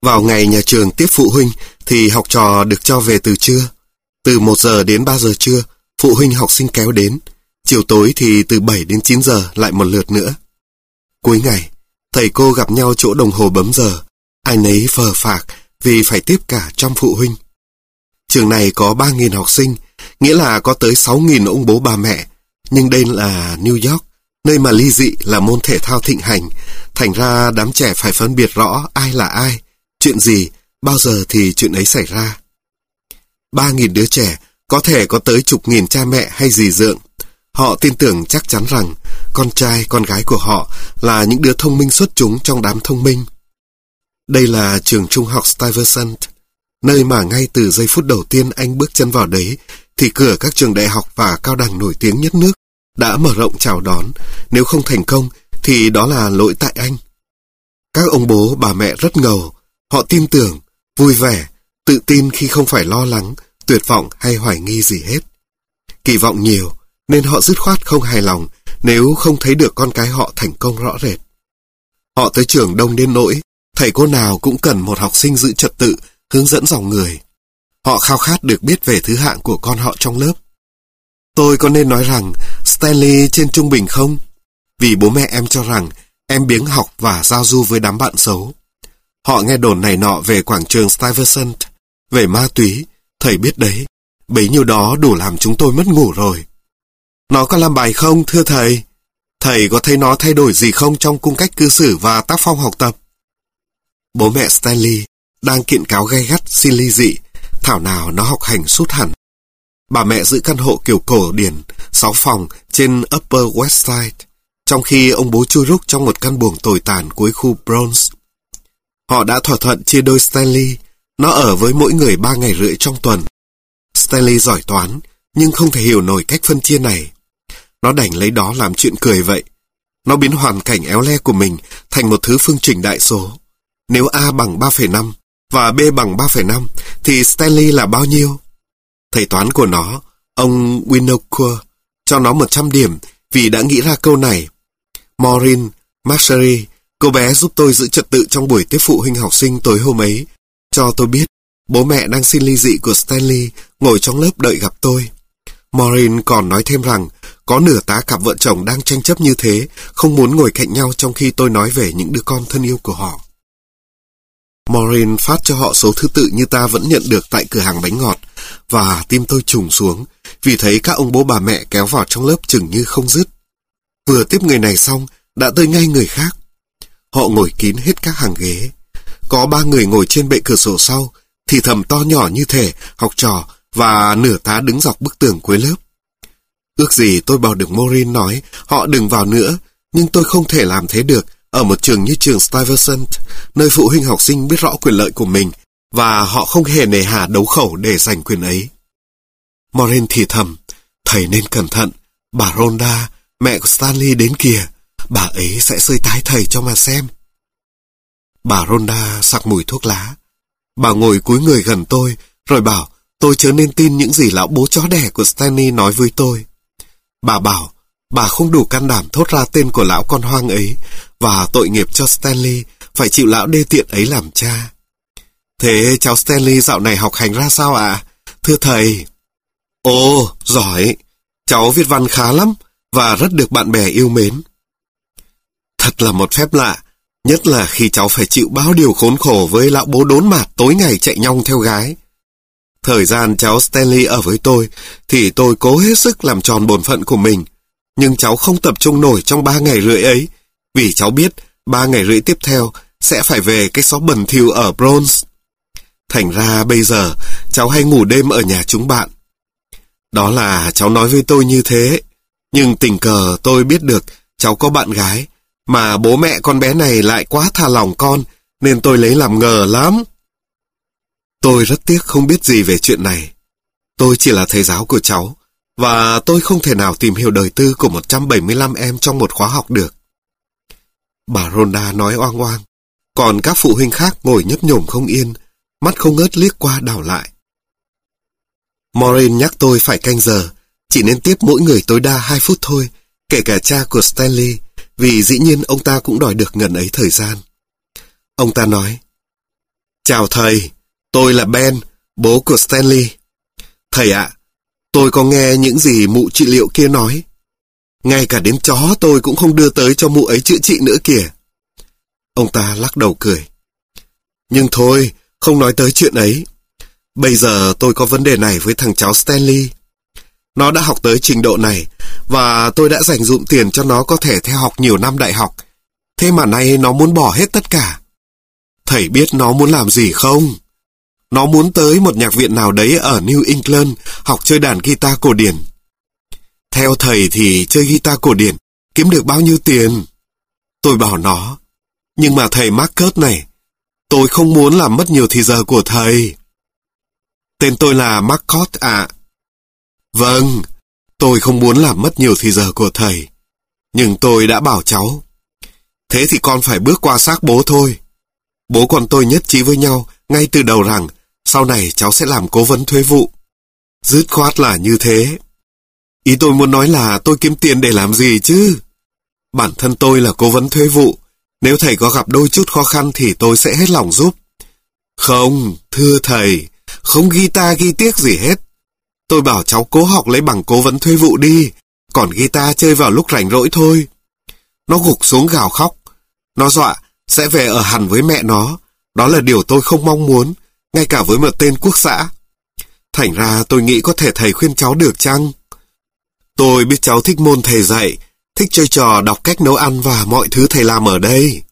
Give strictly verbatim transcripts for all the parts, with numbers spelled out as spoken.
Vào ngày nhà trường tiếp phụ huynh thì học trò được cho về từ trưa. Từ một giờ đến ba giờ trưa, phụ huynh học sinh kéo đến. Chiều tối thì từ bảy đến chín giờ lại một lượt nữa. Cuối ngày, thầy cô gặp nhau chỗ đồng hồ bấm giờ. Ai nấy phờ phạc vì phải tiếp cả trăm phụ huynh. Trường này có ba nghìn học sinh, nghĩa là có tới sáu nghìn ông bố bà mẹ. Nhưng đây là New York, nơi mà ly dị là môn thể thao thịnh hành. Thành ra đám trẻ phải phân biệt rõ ai là ai, chuyện gì, bao giờ thì chuyện ấy xảy ra. Ba nghìn đứa trẻ, có thể có tới chục nghìn cha mẹ hay dì dượng. Họ tin tưởng chắc chắn rằng con trai, con gái của họ là những đứa thông minh xuất chúng trong đám thông minh. Đây là trường trung học Stuyvesant, nơi mà ngay từ giây phút đầu tiên anh bước chân vào đấy, thì cửa các trường đại học và cao đẳng nổi tiếng nhất nước đã mở rộng chào đón. Nếu không thành công, thì đó là lỗi tại anh. Các ông bố, bà mẹ rất ngầu. Họ tin tưởng, vui vẻ, tự tin khi không phải lo lắng, tuyệt vọng hay hoài nghi gì hết. Kỳ vọng nhiều, nên họ dứt khoát không hài lòng nếu không thấy được con cái họ thành công rõ rệt. Họ tới trường đông đến nỗi, thầy cô nào cũng cần một học sinh giữ trật tự, hướng dẫn dòng người. Họ khao khát được biết về thứ hạng của con họ trong lớp. Tôi có nên nói rằng Stanley trên trung bình không? Vì bố mẹ em cho rằng em biếng học và giao du với đám bạn xấu. Họ nghe đồn này nọ về quảng trường Stuyvesant, về ma túy, thầy biết đấy. Bấy nhiêu đó đủ làm chúng tôi mất ngủ rồi. Nó có làm bài không, thưa thầy? Thầy có thấy nó thay đổi gì không trong cung cách cư xử và tác phong học tập? Bố mẹ Stanley đang kiện cáo gay gắt xin ly dị, thảo nào nó học hành sút hẳn. Bà mẹ giữ căn hộ kiểu cổ điển, sáu phòng trên Upper West Side, trong khi ông bố chui rúc trong một căn buồng tồi tàn cuối khu Bronx. Họ đã thỏa thuận chia đôi Stanley, nó ở với mỗi người ba ngày rưỡi trong tuần. Stanley giỏi toán, nhưng không thể hiểu nổi cách phân chia này. Nó đành lấy đó làm chuyện cười vậy. Nó biến hoàn cảnh éo le của mình thành một thứ phương trình đại số. Nếu A bằng ba phẩy năm và B bằng ba phẩy năm, thì Stanley là bao nhiêu? Thầy toán của nó, ông Winokur, cho nó một trăm điểm vì đã nghĩ ra câu này. Maureen, Marjorie, cô bé giúp tôi giữ trật tự trong buổi tiếp phụ huynh học sinh tối hôm ấy, cho tôi biết bố mẹ đang xin ly dị của Stanley ngồi trong lớp đợi gặp tôi. Maureen còn nói thêm rằng có nửa tá cặp vợ chồng đang tranh chấp như thế, không muốn ngồi cạnh nhau trong khi tôi nói về những đứa con thân yêu của họ. Maureen phát cho họ số thứ tự như ta vẫn nhận được tại cửa hàng bánh ngọt, và tim tôi trùng xuống vì thấy các ông bố bà mẹ kéo vào trong lớp chừng như không dứt. Vừa tiếp người này xong, đã tới ngay người khác. Họ ngồi kín hết các hàng ghế. Có ba người ngồi trên bệ cửa sổ sau, thì thầm to nhỏ như thể học trò, và nửa tá đứng dọc bức tường cuối lớp. Ước gì tôi bảo được Maureen nói họ đừng vào nữa, nhưng tôi không thể làm thế được ở một trường như trường Stuyvesant, nơi phụ huynh học sinh biết rõ quyền lợi của mình, và họ không hề nề hà đấu khẩu để giành quyền ấy. Maureen thì thầm, thầy nên cẩn thận, bà Rhonda, mẹ của Stanley đến kìa, bà ấy sẽ xơi tái thầy cho mà xem. Bà Rhonda sặc mùi thuốc lá. Bà ngồi cúi người gần tôi, rồi bảo tôi chớ nên tin những gì lão bố chó đẻ của Stanley nói với tôi. Bà bảo bà không đủ can đảm thốt ra tên của lão con hoang ấy, và tội nghiệp cho Stanley phải chịu lão đê tiện ấy làm cha. Thế cháu Stanley dạo này học hành ra sao ạ? À? Thưa thầy. Ồ, giỏi. Cháu viết văn khá lắm, và rất được bạn bè yêu mến. Thật là một phép lạ, nhất là khi cháu phải chịu bao điều khốn khổ với lão bố đốn mạt tối ngày chạy nhong theo gái. Thời gian cháu Stanley ở với tôi, thì tôi cố hết sức làm tròn bổn phận của mình. Nhưng cháu không tập trung nổi trong ba ngày rưỡi ấy, vì cháu biết ba ngày rưỡi tiếp theo sẽ phải về cái xó bẩn thỉu ở Bronx. Thành ra bây giờ cháu hay ngủ đêm ở nhà chúng bạn. Đó là cháu nói với tôi như thế, nhưng tình cờ tôi biết được cháu có bạn gái, mà bố mẹ con bé này lại quá tha lòng con, nên tôi lấy làm ngờ lắm. Tôi rất tiếc không biết gì về chuyện này. Tôi chỉ là thầy giáo của cháu, và tôi không thể nào tìm hiểu đời tư của một trăm bảy mươi lăm em trong một khóa học được. Bà Rhonda nói oang oang, còn các phụ huynh khác ngồi nhấp nhổm không yên, mắt không ngớt liếc qua đảo lại. Maureen nhắc tôi phải canh giờ, chỉ nên tiếp mỗi người tối đa hai phút thôi, kể cả cha của Stanley, vì dĩ nhiên ông ta cũng đòi được ngần ấy thời gian. Ông ta nói, Chào thầy, tôi là Ben, bố của Stanley. Thầy ạ, tôi có nghe những gì mụ trị liệu kia nói. Ngay cả đến chó tôi cũng không đưa tới cho mụ ấy chữa trị nữa kìa. Ông ta lắc đầu cười. Nhưng thôi, không nói tới chuyện ấy. Bây giờ tôi có vấn đề này với thằng cháu Stanley. Nó đã học tới trình độ này, và tôi đã dành dụm tiền cho nó có thể theo học nhiều năm đại học. Thế mà nay nó muốn bỏ hết tất cả. Thầy biết nó muốn làm gì không? Nó muốn tới một nhạc viện nào đấy ở New England học chơi đàn guitar cổ điển. Theo thầy thì chơi guitar cổ điển kiếm được bao nhiêu tiền? Tôi bảo nó, nhưng mà thầy Marcus này, tôi không muốn làm mất nhiều thì giờ của thầy. Tên tôi là Marcus ạ. Vâng, tôi không muốn làm mất nhiều thì giờ của thầy. Nhưng tôi đã bảo cháu. Thế thì con phải bước qua xác bố thôi. Bố con tôi nhất trí với nhau ngay từ đầu rằng sau này cháu sẽ làm cố vấn thuế vụ. Dứt khoát là như thế. Ý tôi muốn nói là tôi kiếm tiền để làm gì chứ? Bản thân tôi là cố vấn thuế vụ. Nếu thầy có gặp đôi chút khó khăn thì tôi sẽ hết lòng giúp. Không, thưa thầy, không ghi ta ghi tiếc gì hết. Tôi bảo cháu cố học lấy bằng cố vấn thuế vụ đi, còn guitar chơi vào lúc rảnh rỗi thôi. Nó gục xuống gào khóc. Nó dọa sẽ về ở hẳn với mẹ nó. Đó là điều tôi không mong muốn, ngay cả với một tên quốc xã. Thành ra tôi nghĩ có thể thầy khuyên cháu được chăng? Tôi biết cháu thích môn thầy dạy, thích chơi trò đọc cách nấu ăn và mọi thứ thầy làm ở đây.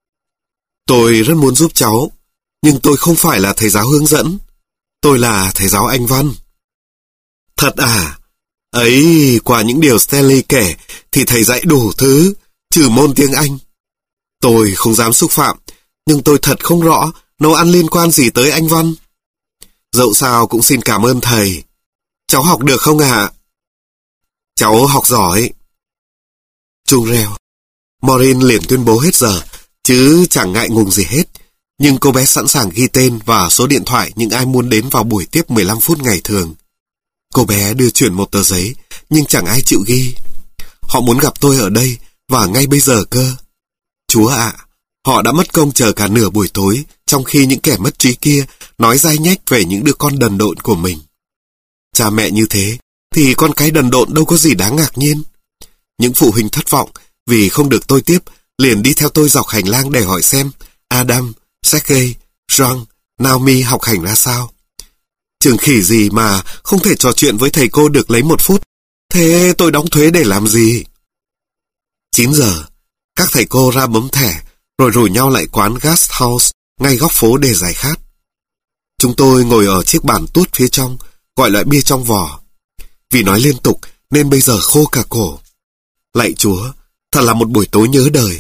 Tôi rất muốn giúp cháu, nhưng tôi không phải là thầy giáo hướng dẫn. Tôi là thầy giáo Anh văn. Thật à? Ấy, qua những điều Stanley kể thì thầy dạy đủ thứ, trừ môn tiếng Anh. Tôi không dám xúc phạm, nhưng tôi thật không rõ nấu ăn liên quan gì tới Anh văn. Dẫu sao cũng xin cảm ơn thầy. Cháu học được không ạ? Cháu học giỏi. Chuông reo. Maureen liền tuyên bố hết giờ, chứ chẳng ngại ngùng gì hết. Nhưng cô bé sẵn sàng ghi tên và số điện thoại những ai muốn đến vào buổi tiếp mười lăm phút ngày thường. Cô bé đưa chuyển một tờ giấy, nhưng chẳng ai chịu ghi. Họ muốn gặp tôi ở đây, và ngay bây giờ cơ. Chúa ạ, à, họ đã mất công chờ cả nửa buổi tối, trong khi những kẻ mất trí kia nói dai nhách về những đứa con đần độn của mình. Cha mẹ như thế, thì con cái đần độn đâu có gì đáng ngạc nhiên. Những phụ huynh thất vọng vì không được tôi tiếp, liền đi theo tôi dọc hành lang để hỏi xem Adam, Sergey, John, Naomi học hành ra sao. Trường khỉ gì mà không thể trò chuyện với thầy cô được lấy một phút. Thế tôi đóng thuế để làm gì? chín giờ, các thầy cô ra bấm thẻ, rồi rủ nhau lại quán Guest House ngay góc phố để giải khát. Chúng tôi ngồi ở chiếc bàn tuốt phía trong, gọi loại bia trong vỏ. Vì nói liên tục nên bây giờ khô cả cổ. Lạy Chúa, thật là một buổi tối nhớ đời.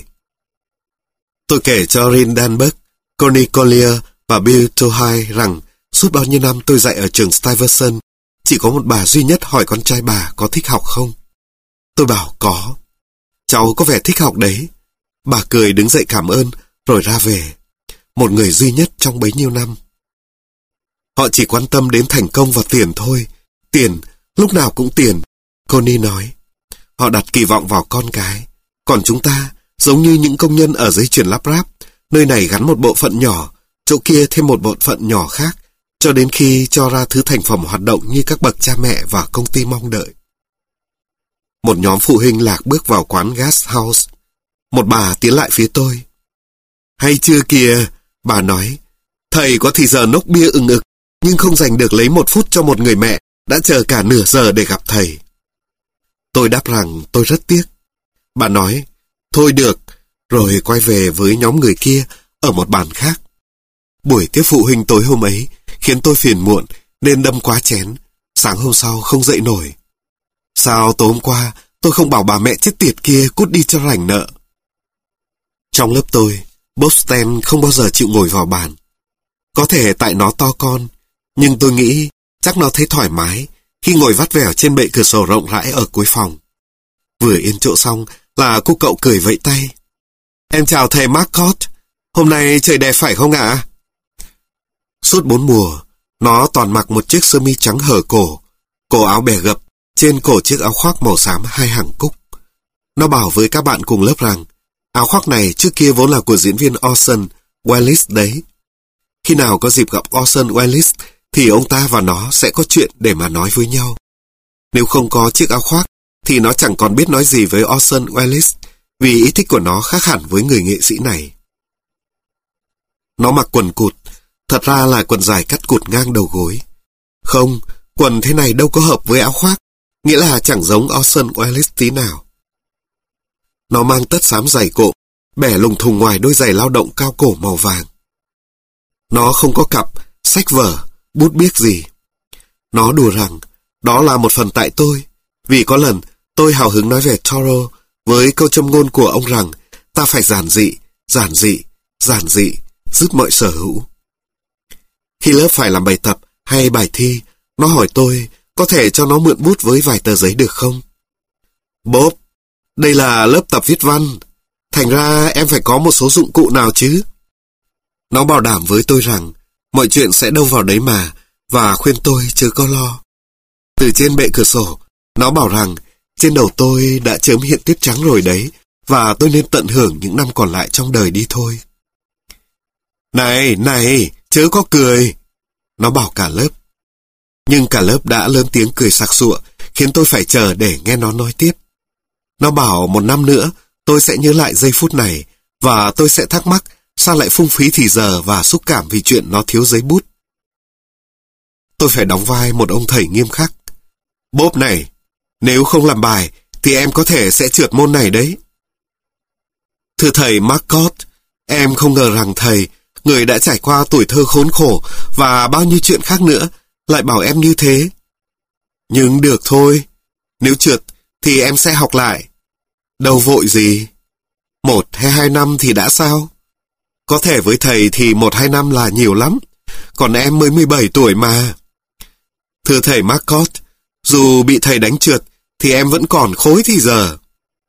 Tôi kể cho Rin Danberg, Connie Collier và Bill Tohai rằng suốt bao nhiêu năm tôi dạy ở trường Stuyvesant, chỉ có một bà duy nhất hỏi con trai bà có thích học không. Tôi bảo có. Cháu có vẻ thích học đấy. Bà cười đứng dậy cảm ơn, rồi ra về. Một người duy nhất trong bấy nhiêu năm. Họ chỉ quan tâm đến thành công và tiền thôi. Tiền, lúc nào cũng tiền, Connie nói. Họ đặt kỳ vọng vào con cái. Còn chúng ta, giống như những công nhân ở dây chuyền lắp ráp, nơi này gắn một bộ phận nhỏ, chỗ kia thêm một bộ phận nhỏ khác, cho đến khi cho ra thứ thành phẩm hoạt động như các bậc cha mẹ và công ty mong đợi. Một nhóm phụ huynh lạc bước vào quán Guest House. Một bà tiến lại phía tôi. Hay chưa kìa, bà nói. Thầy có thì giờ nốc bia ừng ực, nhưng không dành được lấy một phút cho một người mẹ đã chờ cả nửa giờ để gặp thầy. Tôi đáp rằng tôi rất tiếc. Bà nói, thôi được, rồi quay về với nhóm người kia ở một bàn khác. Buổi tiếp phụ huynh tối hôm ấy khiến tôi phiền muộn nên đâm quá chén. Sáng hôm sau không dậy nổi. Sao tối hôm qua tôi không bảo bà mẹ chết tiệt kia cút đi cho rảnh nợ? Trong lớp tôi, Bob Stan không bao giờ chịu ngồi vào bàn. Có thể tại nó to con, nhưng tôi nghĩ chắc nó thấy thoải mái khi ngồi vắt vẻo trên bệ cửa sổ rộng rãi ở cuối phòng. Vừa yên chỗ xong là cô cậu cười vẫy tay. Em chào thầy Marcus, hôm nay trời đẹp phải không ạ? Suốt bốn mùa, nó toàn mặc một chiếc sơ mi trắng hở cổ, cổ áo bẻ gập, trên cổ chiếc áo khoác màu xám hai hàng cúc. Nó bảo với các bạn cùng lớp rằng áo khoác này trước kia vốn là của diễn viên Orson Welles đấy. Khi nào có dịp gặp Orson Welles thì ông ta và nó sẽ có chuyện để mà nói với nhau. Nếu không có chiếc áo khoác thì nó chẳng còn biết nói gì với Orson Welles, vì ý thích của nó khác hẳn với người nghệ sĩ này. Nó mặc quần cụt, thật ra là quần dài cắt cụt ngang đầu gối. Không, quần thế này đâu có hợp với áo khoác, nghĩa là chẳng giống Orson Welles tí nào. Nó mang tất xám dày cộm, bẻ lùng thùng ngoài đôi giày lao động cao cổ màu vàng. Nó không có cặp, sách vở, bút biếc gì. Nó đùa rằng đó là một phần tại tôi, vì có lần tôi hào hứng nói về Thoreau với câu châm ngôn của ông rằng ta phải giản dị, giản dị, giản dị, dứt mọi sở hữu. Khi lớp phải làm bài tập hay bài thi, nó hỏi tôi có thể cho nó mượn bút với vài tờ giấy được không? Bob, đây là lớp tập viết văn, thành ra em phải có một số dụng cụ nào chứ? Nó bảo đảm với tôi rằng mọi chuyện sẽ đâu vào đấy mà, và khuyên tôi chớ có lo. Từ trên bệ cửa sổ, nó bảo rằng trên đầu tôi đã chớm hiện tuyết trắng rồi đấy, và tôi nên tận hưởng những năm còn lại trong đời đi thôi. Này, này, chớ có cười, nó bảo cả lớp. Nhưng cả lớp đã lớn tiếng cười sặc sụa, khiến tôi phải chờ để nghe nó nói tiếp. Nó bảo một năm nữa, tôi sẽ nhớ lại giây phút này, và tôi sẽ thắc mắc sao lại phung phí thì giờ và xúc cảm vì chuyện nó thiếu giấy bút. Tôi phải đóng vai một ông thầy nghiêm khắc. Bob này, nếu không làm bài, thì em có thể sẽ trượt môn này đấy. Thưa thầy Marcot, em không ngờ rằng thầy, người đã trải qua tuổi thơ khốn khổ và bao nhiêu chuyện khác nữa, lại bảo em như thế. Nhưng được thôi, nếu trượt thì em sẽ học lại. Đâu vội gì. Một hay hai năm thì đã sao? Có thể với thầy thì một hai năm là nhiều lắm, còn em mới mười bảy tuổi mà. Thưa thầy Marcot, dù bị thầy đánh trượt thì em vẫn còn khối thì giờ.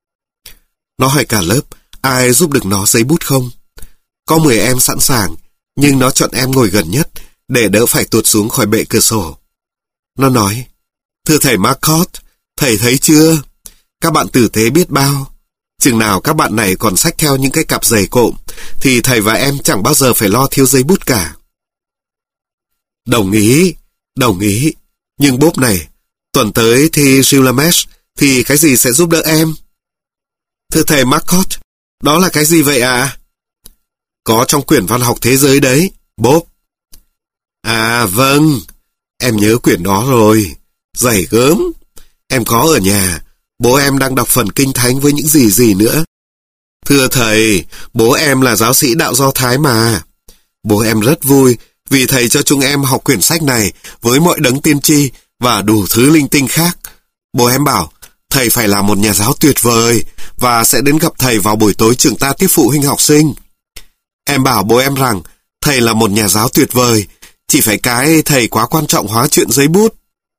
Nó hỏi cả lớp ai giúp được nó giấy bút không. Có mười em sẵn sàng, nhưng nó chọn em ngồi gần nhất để đỡ phải tuột xuống khỏi bệ cửa sổ. Nó nói, thưa thầy Marcot, thầy thấy chưa? Các bạn tử tế biết bao. Chừng nào các bạn này còn xách theo những cái cặp giày cộm, thì thầy và em chẳng bao giờ phải lo thiếu giấy bút cả. Đồng ý, đồng ý. Nhưng Bob này, tuần tới thi Gilgamesh thì cái gì sẽ giúp đỡ em? Thưa thầy Marcot, đó là cái gì vậy à? Có trong quyển văn học thế giới đấy, Bob. À vâng, em nhớ quyển đó rồi. Dày gớm. Em có ở nhà. Bố em đang đọc phần kinh thánh với những gì gì nữa. Thưa thầy, bố em là giáo sĩ đạo Do Thái mà. Bố em rất vui vì thầy cho chúng em học quyển sách này với mọi đấng tiên tri và đủ thứ linh tinh khác. Bố em bảo thầy phải là một nhà giáo tuyệt vời và sẽ đến gặp thầy vào buổi tối trường ta tiếp phụ huynh học sinh. Em bảo bố em rằng thầy là một nhà giáo tuyệt vời, chỉ phải cái thầy quá quan trọng hóa chuyện giấy bút.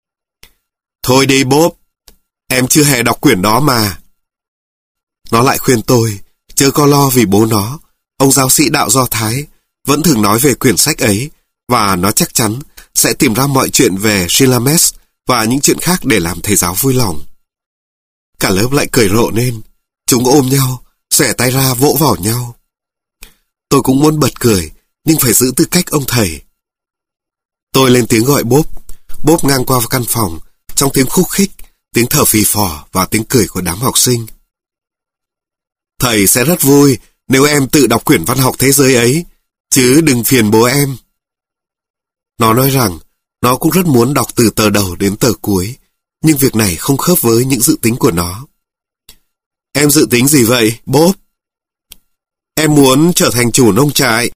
Thôi đi Bob, em chưa hề đọc quyển đó mà. Nó lại khuyên tôi chớ có lo vì bố nó, ông giáo sĩ đạo Do Thái, vẫn thường nói về quyển sách ấy, và nó chắc chắn sẽ tìm ra mọi chuyện về Gilgamesh và những chuyện khác để làm thầy giáo vui lòng. Cả lớp lại cười rộ lên, chúng ôm nhau, xẻ tay ra vỗ vào nhau. Tôi cũng muốn bật cười, nhưng phải giữ tư cách ông thầy. Tôi lên tiếng gọi Bob. Bob ngang qua căn phòng, trong tiếng khúc khích, tiếng thở phì phò và tiếng cười của đám học sinh. Thầy sẽ rất vui nếu em tự đọc quyển văn học thế giới ấy, chứ đừng phiền bố em. Nó nói rằng nó cũng rất muốn đọc từ tờ đầu đến tờ cuối, nhưng việc này không khớp với những dự tính của nó. Em dự tính gì vậy, Bob? Em muốn trở thành chủ nông trại.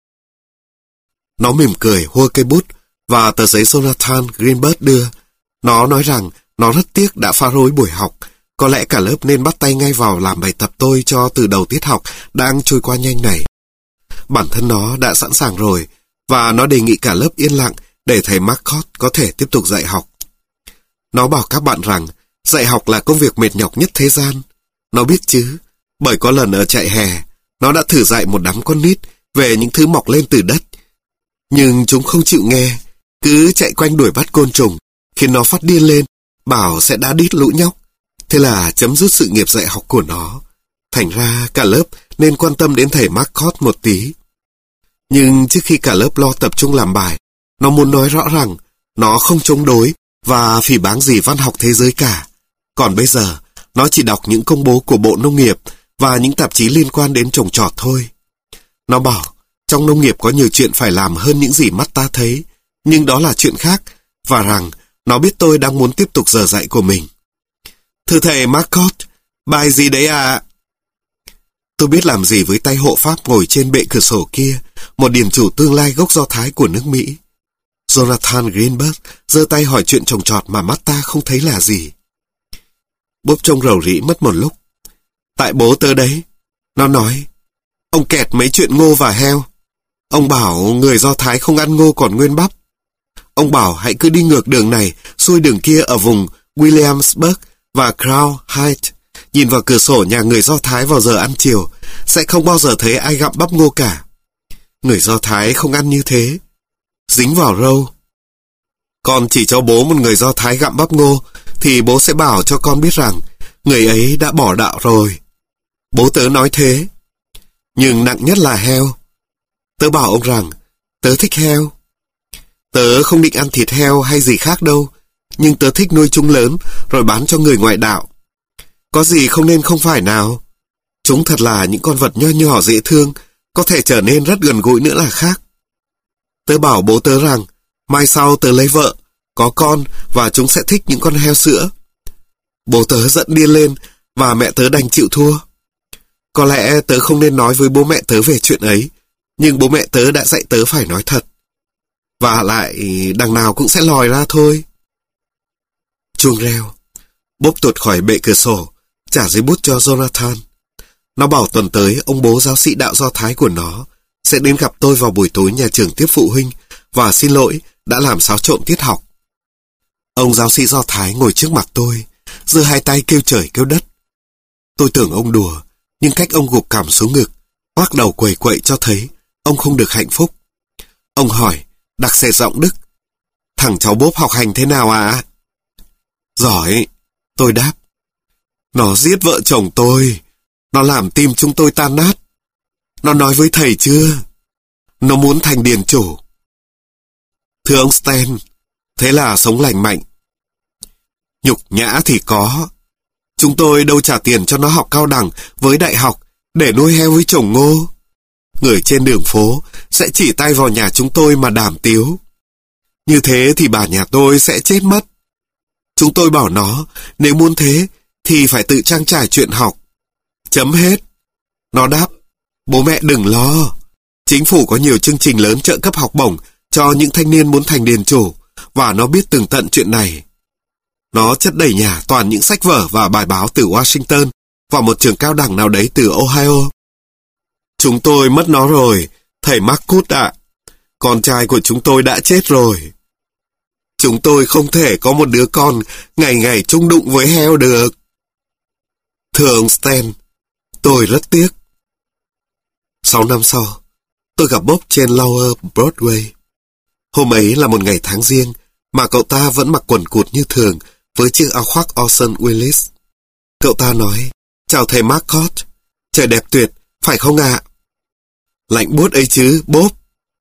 Nó mỉm cười hua cây bút và tờ giấy Jonathan Greenberg đưa. Nó nói rằng nó rất tiếc đã phá rối buổi học. Có lẽ cả lớp nên bắt tay ngay vào làm bài tập tôi cho từ đầu tiết học đang trôi qua nhanh này. Bản thân nó đã sẵn sàng rồi, và nó đề nghị cả lớp yên lặng để thầy Marcot có thể tiếp tục dạy học. Nó bảo các bạn rằng dạy học là công việc mệt nhọc nhất thế gian. Nó biết chứ, bởi có lần ở trại hè, nó đã thử dạy một đám con nít về những thứ mọc lên từ đất. Nhưng chúng không chịu nghe, cứ chạy quanh đuổi bắt côn trùng, khiến nó phát điên lên, bảo sẽ đá đít lũ nhóc. Thế là chấm dứt sự nghiệp dạy học của nó. Thành ra cả lớp nên quan tâm đến thầy Marcot một tí. Nhưng trước khi cả lớp lo tập trung làm bài, nó muốn nói rõ rằng nó không chống đối và phỉ báng gì văn học thế giới cả. Còn bây giờ, nó chỉ đọc những công bố của Bộ Nông nghiệp và những tạp chí liên quan đến trồng trọt thôi. Nó bảo, trong nông nghiệp có nhiều chuyện phải làm hơn những gì mắt ta thấy, nhưng đó là chuyện khác, và rằng nó biết tôi đang muốn tiếp tục giờ dạy của mình. Thưa thầy Marcotte, bài gì đấy à? Tôi biết làm gì với tay hộ pháp ngồi trên bệ cửa sổ kia, một điền chủ tương lai gốc Do Thái của nước Mỹ. Jonathan Greenberg giơ tay hỏi chuyện trồng trọt mà mắt ta không thấy là gì. Bob trông rầu rĩ mất một lúc. Tại bố tớ đấy. Nó nói, ông kẹt mấy chuyện ngô và heo. Ông bảo người Do Thái không ăn ngô còn nguyên bắp. Ông bảo hãy cứ đi ngược đường này, xuôi đường kia ở vùng Williamsburg và Crown Heights. Nhìn vào cửa sổ nhà người Do Thái vào giờ ăn chiều, sẽ không bao giờ thấy ai gặm bắp ngô cả. Người Do Thái không ăn như thế. Dính vào râu. Con chỉ cho bố một người Do Thái gặm bắp ngô, thì bố sẽ bảo cho con biết rằng người ấy đã bỏ đạo rồi. Bố tớ nói thế. Nhưng nặng nhất là heo. Tớ bảo ông rằng tớ thích heo. Tớ không định ăn thịt heo hay gì khác đâu, nhưng tớ thích nuôi chúng lớn rồi bán cho người ngoại đạo. Có gì không nên không phải nào. Chúng thật là những con vật nho nhỏ dễ thương, có thể trở nên rất gần gũi nữa là khác. Tớ bảo bố tớ rằng mai sau tớ lấy vợ, có con và chúng sẽ thích những con heo sữa. Bố tớ giận điên lên và mẹ tớ đành chịu thua. Có lẽ tớ không nên nói với bố mẹ tớ về chuyện ấy, nhưng bố mẹ tớ đã dạy tớ phải nói thật. Và lại đằng nào cũng sẽ lòi ra thôi. Chuông reo. Bob tuột khỏi bệ cửa sổ, trả giấy bút cho Jonathan. Nó bảo tuần tới ông bố giáo sĩ đạo Do Thái của nó sẽ đến gặp tôi vào buổi tối nhà trường tiếp phụ huynh và xin lỗi đã làm xáo trộn tiết học. Ông giáo sĩ Do Thái ngồi trước mặt tôi, giơ hai tay kêu trời kêu đất. Tôi tưởng ông đùa, nhưng cách ông gục cằm xuống ngực, hoác đầu quầy quậy cho thấy ông không được hạnh phúc. Ông hỏi, đặc sệt giọng Đức, thằng cháu Bob học hành thế nào ạ? À? Giỏi, tôi đáp. Nó giết vợ chồng tôi, nó làm tim chúng tôi tan nát. Nó nói với thầy chưa? Nó muốn thành điền chủ. Thưa ông Stan, thế là sống lành mạnh. Nhục nhã thì có. Chúng tôi đâu trả tiền cho nó học cao đẳng với đại học để nuôi heo với trồng ngô. Người trên đường phố sẽ chỉ tay vào nhà chúng tôi mà đàm tiếu. Như thế thì bà nhà tôi sẽ chết mất. Chúng tôi bảo nó, nếu muốn thế thì phải tự trang trải chuyện học. Chấm hết. Nó đáp, bố mẹ đừng lo. Chính phủ có nhiều chương trình lớn trợ cấp học bổng cho những thanh niên muốn thành điền chủ, và nó biết tường tận chuyện này. Nó chất đầy nhà toàn những sách vở và bài báo từ Washington và một trường cao đẳng nào đấy từ Ohio. Chúng tôi mất nó rồi, thầy Marcotte ạ. Con trai của chúng tôi đã chết rồi. Chúng tôi không thể có một đứa con ngày ngày chung đụng với heo được. Thưa ông Stan, tôi rất tiếc. Sáu năm sau, tôi gặp Bob trên Lower Broadway. Hôm ấy là một ngày tháng riêng mà cậu ta vẫn mặc quần cụt như thường với chiếc áo khoác Orson Welles. Cậu ta nói, chào thầy Marcotte, trời đẹp tuyệt, phải không ạ? Lạnh buốt ấy chứ, Bob.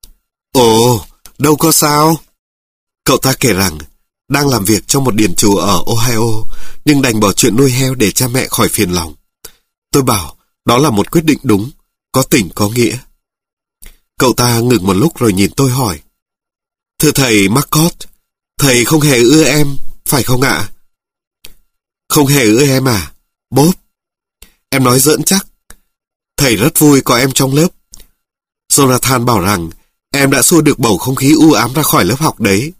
Ồ, đâu có sao. Cậu ta kể rằng, đang làm việc trong một điền chủ ở Ohio, nhưng đành bỏ chuyện nuôi heo để cha mẹ khỏi phiền lòng. Tôi bảo, đó là một quyết định đúng, có tình có nghĩa. Cậu ta ngừng một lúc rồi nhìn tôi hỏi, thưa thầy Marcotte, thầy không hề ưa em, phải không ạ? Không hề ưa em à, Bob? Em nói giỡn chắc. Thầy rất vui có em trong lớp. Jonathan bảo rằng em đã xua được bầu không khí u ám ra khỏi lớp học đấy.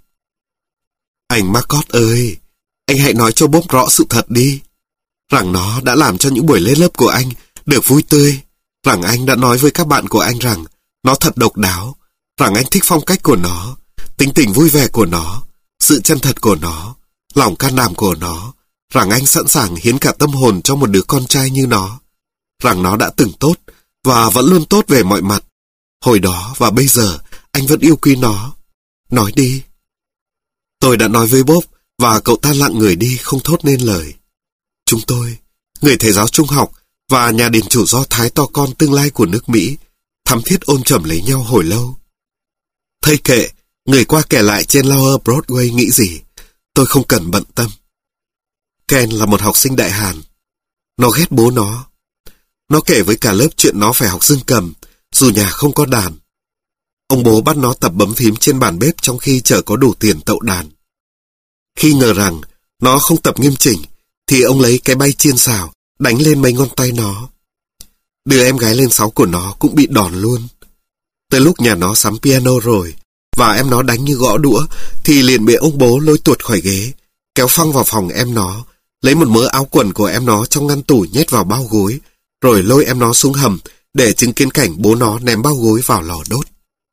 Anh Marcotte ơi, anh hãy nói cho Bob rõ sự thật đi. Rằng nó đã làm cho những buổi lên lớp của anh được vui tươi. Rằng anh đã nói với các bạn của anh rằng nó thật độc đáo. Rằng anh thích phong cách của nó, tính tình vui vẻ của nó, sự chân thật của nó, lòng can đảm của nó. Rằng anh sẵn sàng hiến cả tâm hồn cho một đứa con trai như nó. Rằng nó đã từng tốt và vẫn luôn tốt về mọi mặt. Hồi đó và bây giờ anh vẫn yêu quý nó. Nói đi. Tôi đã nói với Bob và cậu ta lặng người đi không thốt nên lời. Chúng tôi, người thầy giáo trung học và nhà điền chủ Do Thái to con tương lai của nước Mỹ, thắm thiết ôm chầm lấy nhau hồi lâu. Thây kệ, người qua kể lại trên Lower Broadway nghĩ gì, tôi không cần bận tâm. Ken là một học sinh đại Hàn. Nó ghét bố nó. Nó kể với cả lớp chuyện nó phải học dương cầm, dù nhà không có đàn. Ông bố bắt nó tập bấm phím trên bàn bếp trong khi chở có đủ tiền tậu đàn. Khi ngờ rằng nó không tập nghiêm chỉnh, thì ông lấy cái bay chiên xào, đánh lên mấy ngón tay nó. Đứa em gái lên sáu của nó cũng bị đòn luôn. Tới lúc nhà nó sắm piano rồi, và em nó đánh như gõ đũa, thì liền bị ông bố lôi tuột khỏi ghế, kéo phăng vào phòng em nó, lấy một mớ áo quần của em nó trong ngăn tủ nhét vào bao gối, rồi lôi em nó xuống hầm để chứng kiến cảnh bố nó ném bao gối vào lò đốt.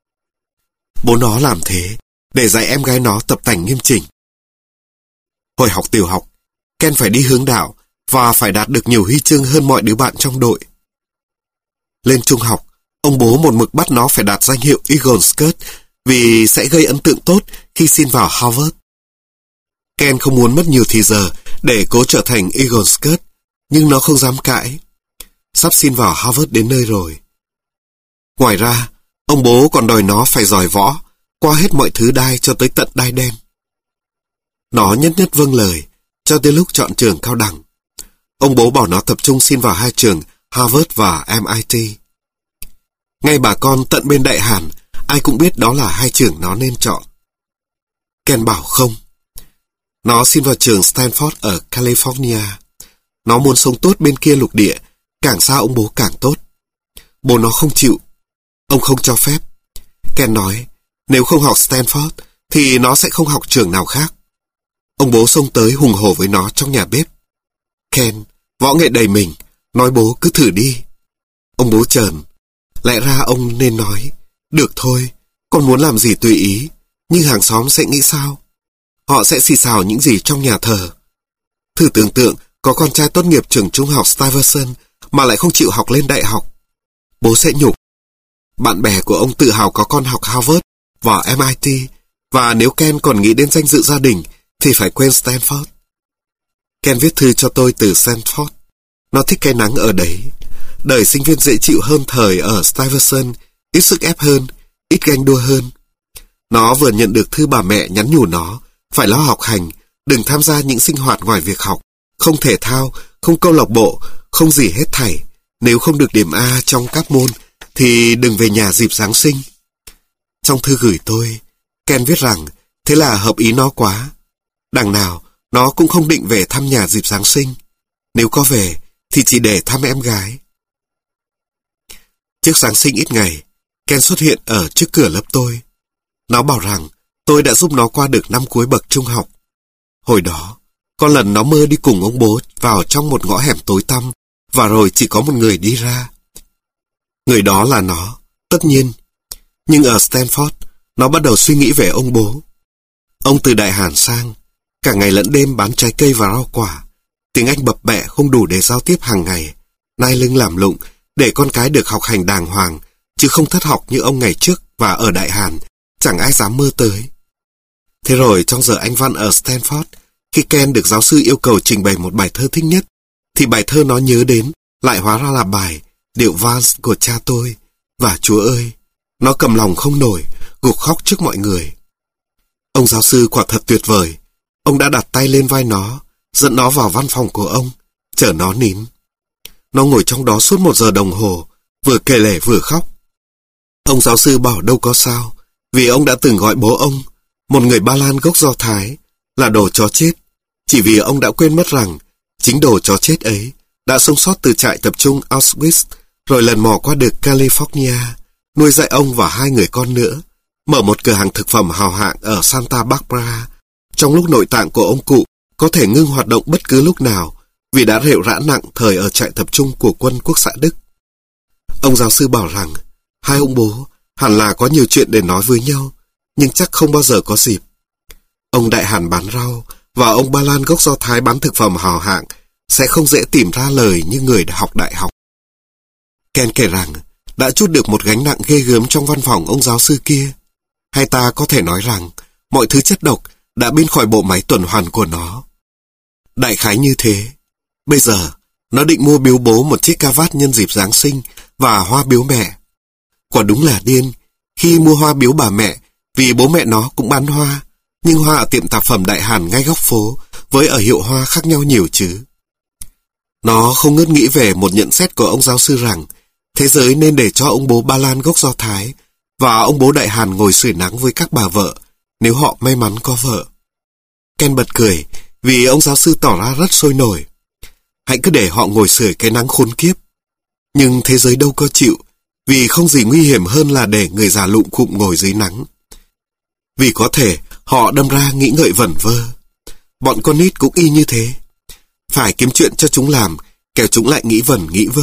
Bố nó làm thế để dạy em gái nó tập tành nghiêm chỉnh. Hồi học tiểu học, Ken phải đi hướng đạo và phải đạt được nhiều huy chương hơn mọi đứa bạn trong đội. Lên trung học, ông bố một mực bắt nó phải đạt danh hiệu Eagle Scout vì sẽ gây ấn tượng tốt khi xin vào Harvard. Ken không muốn mất nhiều thời giờ để cố trở thành Eagle Scout, nhưng nó không dám cãi. Sắp xin vào Harvard đến nơi rồi. Ngoài ra, ông bố còn đòi nó phải giỏi võ, qua hết mọi thứ đai cho tới tận đai đen. Nó nhất nhất vâng lời, cho tới lúc chọn trường cao đẳng. Ông bố bảo nó tập trung xin vào hai trường Harvard và em i tê. Ngay bà con tận bên Đại Hàn, ai cũng biết đó là hai trường nó nên chọn. Ken bảo không. Nó xin vào trường Stanford ở California. Nó muốn sống tốt bên kia lục địa, càng xa ông bố càng tốt. Bố nó không chịu. Ông không cho phép. Ken nói, nếu không học Stanford, thì nó sẽ không học trường nào khác. Ông bố xông tới hùng hổ với nó trong nhà bếp. Ken, võ nghệ đầy mình, nói bố cứ thử đi. Ông bố trờn. Lẽ ra ông nên nói, được thôi, con muốn làm gì tùy ý, nhưng hàng xóm sẽ nghĩ sao? Họ sẽ xì xào những gì trong nhà thờ. Thử tưởng tượng có con trai tốt nghiệp trường trung học Stuyvesant mà lại không chịu học lên đại học. Bố sẽ nhục. Bạn bè của ông tự hào có con học Harvard và em i tê, và nếu Ken còn nghĩ đến danh dự gia đình thì phải quên Stanford. Ken viết thư cho tôi từ Stanford. Nó thích cái nắng ở đấy. Đời sinh viên dễ chịu hơn thời ở Stuyvesant, ít sức ép hơn, ít ganh đua hơn. Nó vừa nhận được thư bà mẹ nhắn nhủ nó phải lo học hành, đừng tham gia những sinh hoạt ngoài việc học, không thể thao, không câu lạc bộ, không gì hết thảy. Nếu không được điểm A trong các môn thì đừng về nhà dịp Giáng sinh. Trong thư gửi tôi, Ken viết rằng thế là hợp ý nó quá. Đằng nào nó cũng không định về thăm nhà dịp Giáng sinh. Nếu có về thì chỉ để thăm em gái. Trước Giáng sinh ít ngày, Ken xuất hiện ở trước cửa lớp tôi. Nó bảo rằng tôi đã giúp nó qua được năm cuối bậc trung học. Hồi đó, có lần nó mơ đi cùng ông bố vào trong một ngõ hẻm tối tăm, và rồi chỉ có một người đi ra. Người đó là nó, tất nhiên. Nhưng ở Stanford, nó bắt đầu suy nghĩ về ông bố. Ông từ Đại Hàn sang, cả ngày lẫn đêm bán trái cây và rau quả. Tiếng Anh bập bẹ không đủ để giao tiếp hàng ngày, nai lưng làm lụng để con cái được học hành đàng hoàng, chứ không thất học như ông ngày trước và ở Đại Hàn, chẳng ai dám mơ tới. Thế rồi trong giờ Anh văn ở Stanford, khi Ken được giáo sư yêu cầu trình bày một bài thơ thích nhất, thì bài thơ nó nhớ đến lại hóa ra là bài điệu vals của cha tôi. Và Chúa ơi, nó cầm lòng không nổi, gục khóc trước mọi người. Ông giáo sư quả thật tuyệt vời. Ông đã đặt tay lên vai nó, dẫn nó vào văn phòng của ông, chở nó nín. Nó ngồi trong đó suốt một giờ đồng hồ, vừa kể lể vừa khóc. Ông giáo sư bảo đâu có sao, vì ông đã từng gọi bố ông, một người Ba Lan gốc Do Thái, là đồ chó chết, chỉ vì ông đã quên mất rằng chính đồ chó chết ấy đã sống sót từ trại tập trung Auschwitz, rồi lần mò qua được California, nuôi dạy ông và hai người con nữa, mở một cửa hàng thực phẩm hào hạng ở Santa Barbara, trong lúc nội tạng của ông cụ có thể ngưng hoạt động bất cứ lúc nào vì đã rệu rã nặng thời ở trại tập trung của quân quốc xã Đức. Ông giáo sư bảo rằng hai ông bố hẳn là có nhiều chuyện để nói với nhau, nhưng chắc không bao giờ có dịp. Ông Đại Hàn bán rau và ông Ba Lan gốc Do Thái bán thực phẩm hào hạng sẽ không dễ tìm ra lời như người đã học đại học. Ken kể rằng đã trút được một gánh nặng ghê gớm trong văn phòng ông giáo sư kia. Hay ta có thể nói rằng mọi thứ chất độc đã biến khỏi bộ máy tuần hoàn của nó. Đại khái như thế. Bây giờ, nó định mua biếu bố một chiếc cà vạt nhân dịp Giáng sinh và hoa biếu mẹ. Quả đúng là điên. Khi mua hoa biếu bà mẹ, vì bố mẹ nó cũng bán hoa, nhưng hoa ở tiệm tạp phẩm Đại Hàn ngay góc phố, với ở hiệu hoa khác nhau nhiều chứ. Nó không ngớt nghĩ về một nhận xét của ông giáo sư rằng thế giới nên để cho ông bố Ba Lan gốc Do Thái và ông bố Đại Hàn ngồi sưởi nắng với các bà vợ, nếu họ may mắn có vợ. Ken bật cười, vì ông giáo sư tỏ ra rất sôi nổi. Hãy cứ để họ ngồi sưởi cái nắng khốn kiếp. Nhưng thế giới đâu có chịu, vì không gì nguy hiểm hơn là để người già lụm cụm ngồi dưới nắng. Vì có thể họ đâm ra nghĩ ngợi vẩn vơ. Bọn con nít cũng y như thế. Phải kiếm chuyện cho chúng làm, kẻo chúng lại nghĩ vẩn nghĩ vơ.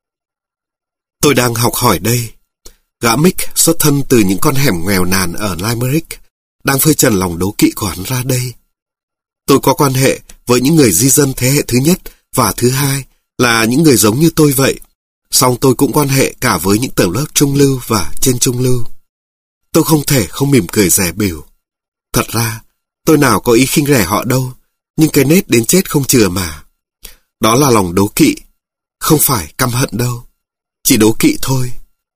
Tôi đang học hỏi đây. Gã Mick xuất thân từ những con hẻm nghèo nàn ở Limerick, đang phơi trần lòng đố kỵ của hắn ra đây. Tôi có quan hệ với những người di dân thế hệ thứ nhất và thứ hai là những người giống như tôi vậy. Song tôi cũng quan hệ cả với những tầng lớp trung lưu và trên trung lưu. Tôi không thể không mỉm cười rẻ bỉu. Thật ra, tôi nào có ý khinh rẻ họ đâu, nhưng cái nết đến chết không chừa mà. Đó là lòng đố kỵ, không phải căm hận đâu, chỉ đố kỵ thôi.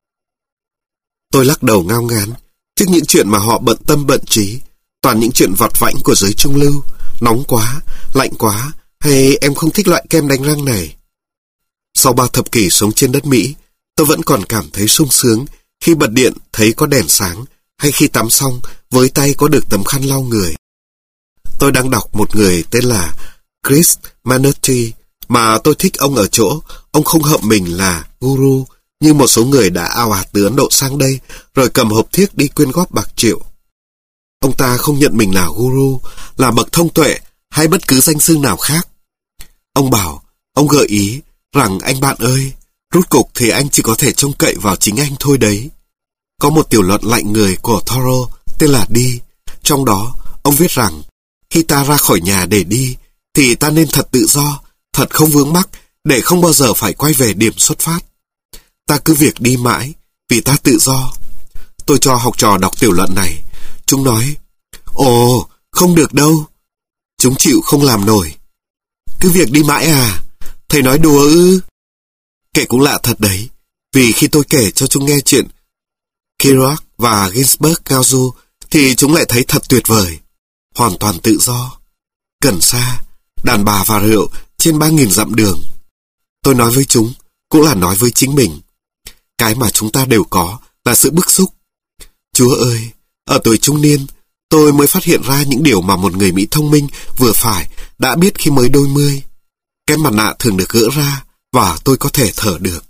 Tôi lắc đầu ngao ngán trước những chuyện mà họ bận tâm bận trí, toàn những chuyện vặt vãnh của giới trung lưu, nóng quá, lạnh quá, hay em không thích loại kem đánh răng này. Sau ba thập kỷ sống trên đất Mỹ, tôi vẫn còn cảm thấy sung sướng khi bật điện thấy có đèn sáng, hay khi tắm xong với tay có được tấm khăn lau người. Tôi đang đọc một người tên là Chris Manotti, mà tôi thích ông ở chỗ ông không hậm mình là guru như một số người đã ào ạt từ Ấn Độ sang đây rồi cầm hộp thiếc đi quyên góp bạc triệu. Ông ta không nhận mình là guru, là bậc thông tuệ hay bất cứ danh xưng nào khác. Ông bảo, ông gợi ý rằng anh bạn ơi, rút cục thì anh chỉ có thể trông cậy vào chính anh thôi đấy. Có một tiểu luận lạnh người của Thoreau tên là Đi. Trong đó, ông viết rằng khi ta ra khỏi nhà để đi, thì ta nên thật tự do, thật không vướng mắc, để không bao giờ phải quay về điểm xuất phát. Ta cứ việc đi mãi, vì ta tự do. Tôi cho học trò đọc tiểu luận này. Chúng nói, ồ, không được đâu. Chúng chịu không làm nổi. Cứ việc đi mãi à? Thầy nói đùa ư? Kể cũng lạ thật đấy, vì khi tôi kể cho chúng nghe chuyện Kerouac và Ginsberg ngao du, thì chúng lại thấy thật tuyệt vời. Hoàn toàn tự do. Cần sa, đàn bà và rượu trên ba nghìn dặm đường. Tôi nói với chúng, cũng là nói với chính mình. Cái mà chúng ta đều có là sự bức xúc. Chúa ơi, ở tuổi trung niên, tôi mới phát hiện ra những điều mà một người Mỹ thông minh vừa phải đã biết khi mới đôi mươi. Cái mặt nạ thường được gỡ ra và tôi có thể thở được.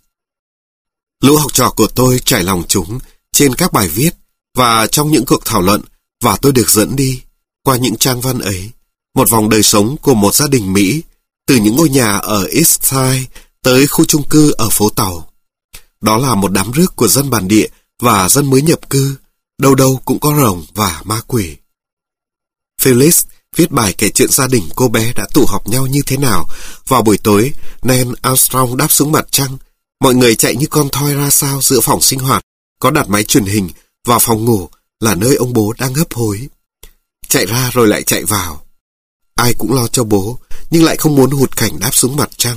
Lũ học trò của tôi trải lòng chúng trên các bài viết và trong những cuộc thảo luận, và tôi được dẫn đi qua những trang văn ấy, một vòng đời sống của một gia đình Mỹ, từ những ngôi nhà ở East Side tới khu chung cư ở phố Tàu. Đó là một đám rước của dân bản địa và dân mới nhập cư, đâu đâu cũng có rồng và ma quỷ. Phyllis viết bài kể chuyện gia đình cô bé đã tụ họp nhau như thế nào. Vào buổi tối, Neil Armstrong đáp xuống mặt trăng. Mọi người chạy như con thoi ra sao giữa phòng sinh hoạt, có đặt máy truyền hình, và phòng ngủ là nơi ông bố đang hấp hối. Chạy ra rồi lại chạy vào. Ai cũng lo cho bố, nhưng lại không muốn hụt cảnh đáp xuống mặt trăng.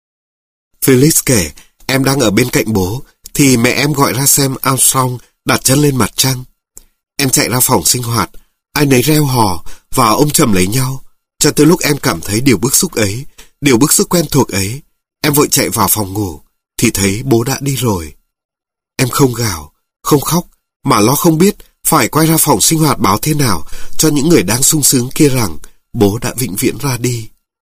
Phyllis kể, em đang ở bên cạnh bố, thì mẹ em gọi ra xem Armstrong đặt chân lên mặt trăng. Em chạy ra phòng sinh hoạt, ai nấy reo hò và ôm chầm lấy nhau, cho tới lúc em cảm thấy điều bức xúc ấy, điều bức xúc quen thuộc ấy. Em vội chạy vào phòng ngủ, thì thấy bố đã đi rồi. Em không gào, không khóc, mà lo không biết phải quay ra phòng sinh hoạt báo thế nào cho những người đang sung sướng kia rằng bố đã vĩnh viễn ra đi.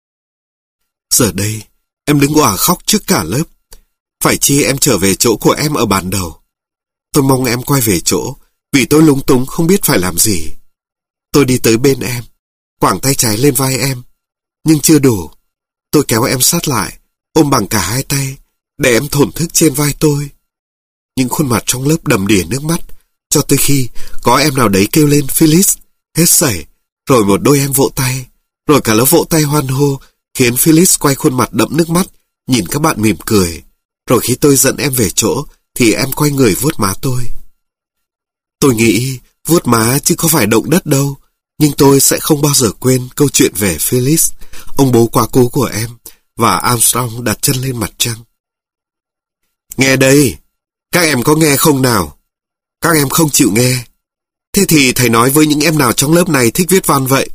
Giờ đây, em đứng òa khóc trước cả lớp. Phải chi em trở về chỗ của em ở ban đầu. Tôi mong em quay về chỗ, vì tôi lúng túng không biết phải làm gì. Tôi đi tới bên em, quàng tay trái lên vai em, nhưng chưa đủ. Tôi kéo em sát lại, ôm bằng cả hai tay, để em thổn thức trên vai tôi. Những khuôn mặt trong lớp đầm đìa nước mắt, cho tới khi có em nào đấy kêu lên Phyllis, hết sảy, rồi một đôi em vỗ tay, rồi cả lớp vỗ tay hoan hô, khiến Phyllis quay khuôn mặt đẫm nước mắt, nhìn các bạn mỉm cười. Rồi khi tôi dẫn em về chỗ, thì em quay người vuốt má tôi. Tôi nghĩ vuốt má chứ có phải động đất đâu, nhưng tôi sẽ không bao giờ quên câu chuyện về Phyllis, ông bố quá cố của em, và Armstrong đặt chân lên mặt trăng. Nghe đây, Các em có nghe không nào? Các em không chịu nghe. Thế thì thầy nói với những em nào trong lớp này thích viết văn vậy?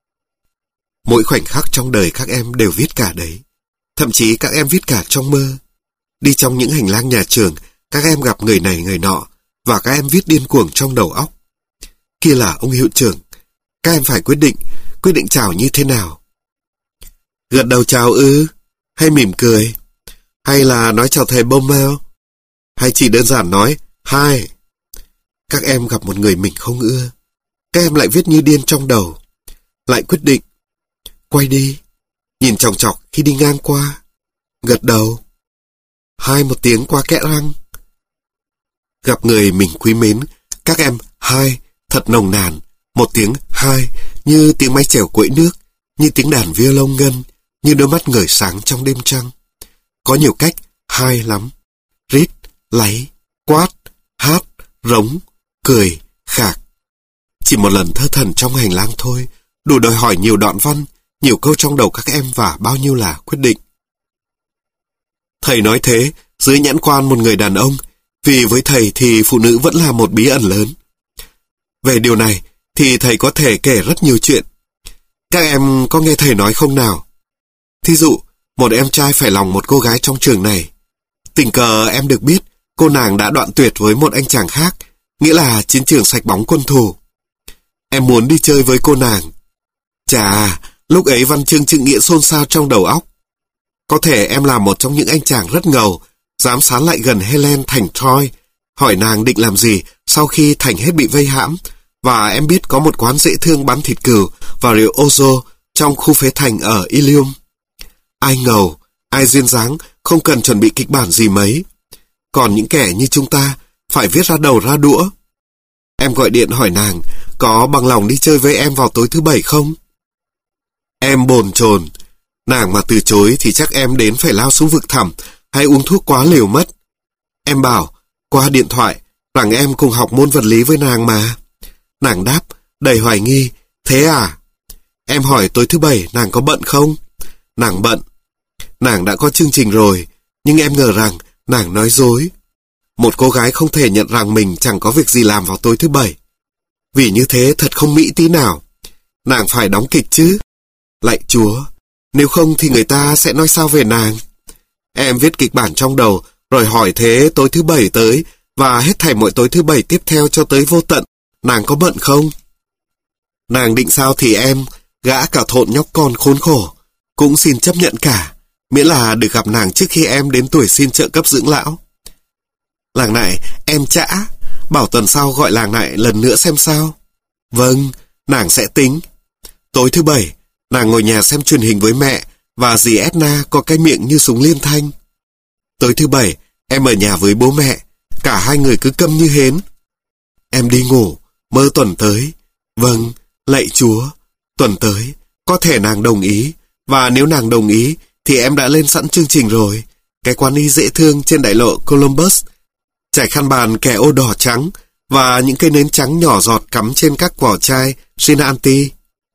Mỗi khoảnh khắc trong đời các em đều viết cả đấy. Thậm chí các em viết cả trong mơ. Đi trong những hành lang nhà trường, các em gặp người này người nọ, và các em viết điên cuồng trong đầu óc. Kia là ông hiệu trưởng. Các em phải quyết định, quyết định chào như thế nào. Gật đầu chào ư? Hay mỉm cười? Hay là nói chào thầy Baumel? Hay chỉ đơn giản nói hi? Các em gặp một người mình không ưa. Các em lại viết như điên trong đầu. Lại quyết định. Quay đi. Nhìn chòng chọc khi đi ngang qua. Gật đầu. Hai một tiếng qua kẽ răng. Gặp người mình quý mến, các em hai thật nồng nàn. Một tiếng hai như tiếng máy chèo quẫy nước, như tiếng đàn violon ngân, như đôi mắt ngời sáng trong đêm trăng. Có nhiều cách hai lắm. Rít, láy, quát, hát, rống, cười, khạc. Chỉ một lần thơ thần trong hành lang thôi, đủ đòi hỏi nhiều đoạn văn, nhiều câu trong đầu các em và bao nhiêu là quyết định. Thầy nói thế dưới nhãn quan một người đàn ông, vì với thầy thì phụ nữ vẫn là một bí ẩn lớn. Về điều này thì thầy có thể kể rất nhiều chuyện. Các em có nghe thầy nói không nào? Thí dụ, một em trai phải lòng một cô gái trong trường này. Tình cờ em được biết cô nàng đã đoạn tuyệt với một anh chàng khác, nghĩa là chiến trường sạch bóng quân thù. Em muốn đi chơi với cô nàng. Chà, lúc ấy văn chương chữ nghĩa xôn xao trong đầu óc. Có thể em là một trong những anh chàng rất ngầu, dám sán lại gần Helen thành Troy, hỏi nàng định làm gì sau khi thành hết bị vây hãm, và em biết có một quán dễ thương bán thịt cừu và rượu Ozo trong khu phế thành ở Ilium. Ai ngầu, ai duyên dáng, không cần chuẩn bị kịch bản gì mấy. Còn những kẻ như chúng ta phải viết ra đầu ra đũa. Em gọi điện hỏi nàng có bằng lòng đi chơi với em vào tối thứ bảy không? Em bồn chồn. Nàng mà từ chối thì chắc em đến phải lao xuống vực thẳm hay uống thuốc quá liều mất. Em bảo qua điện thoại rằng em cùng học môn vật lý với nàng mà. Nàng đáp đầy hoài nghi. Thế à? Em hỏi tối thứ bảy nàng có bận không? Nàng bận. Nàng đã có chương trình rồi, nhưng em ngờ rằng nàng nói dối. Một cô gái không thể nhận rằng mình chẳng có việc gì làm vào tối thứ bảy. Vì như thế thật không mỹ tí nào. Nàng phải đóng kịch chứ. Lạy Chúa, nếu không thì người ta sẽ nói sao về nàng? Em viết kịch bản trong đầu, rồi hỏi thế tối thứ bảy tới, và hết thảy mọi tối thứ bảy tiếp theo cho tới vô tận, nàng có bận không? Nàng định sao thì em, gã cả thộn nhóc con khốn khổ, cũng xin chấp nhận cả, miễn là được gặp nàng trước khi em đến tuổi xin trợ cấp dưỡng lão. Làng này, em chã, bảo tuần sau gọi làng này lần nữa xem sao. Vâng, nàng sẽ tính. Tối thứ bảy, nàng ngồi nhà xem truyền hình với mẹ, và dì Edna có cái miệng như súng liên thanh. Tối thứ bảy, em ở nhà với bố mẹ, cả hai người cứ câm như hến. Em đi ngủ, mơ tuần tới. Vâng, lạy Chúa, tuần tới, có thể nàng đồng ý, và nếu nàng đồng ý, thì em đã lên sẵn chương trình rồi. Cái quán y dễ thương trên đại lộ Columbus, trải khăn bàn kẻ ô đỏ trắng, và những cây nến trắng nhỏ giọt cắm trên các vỏ chai Shinanti.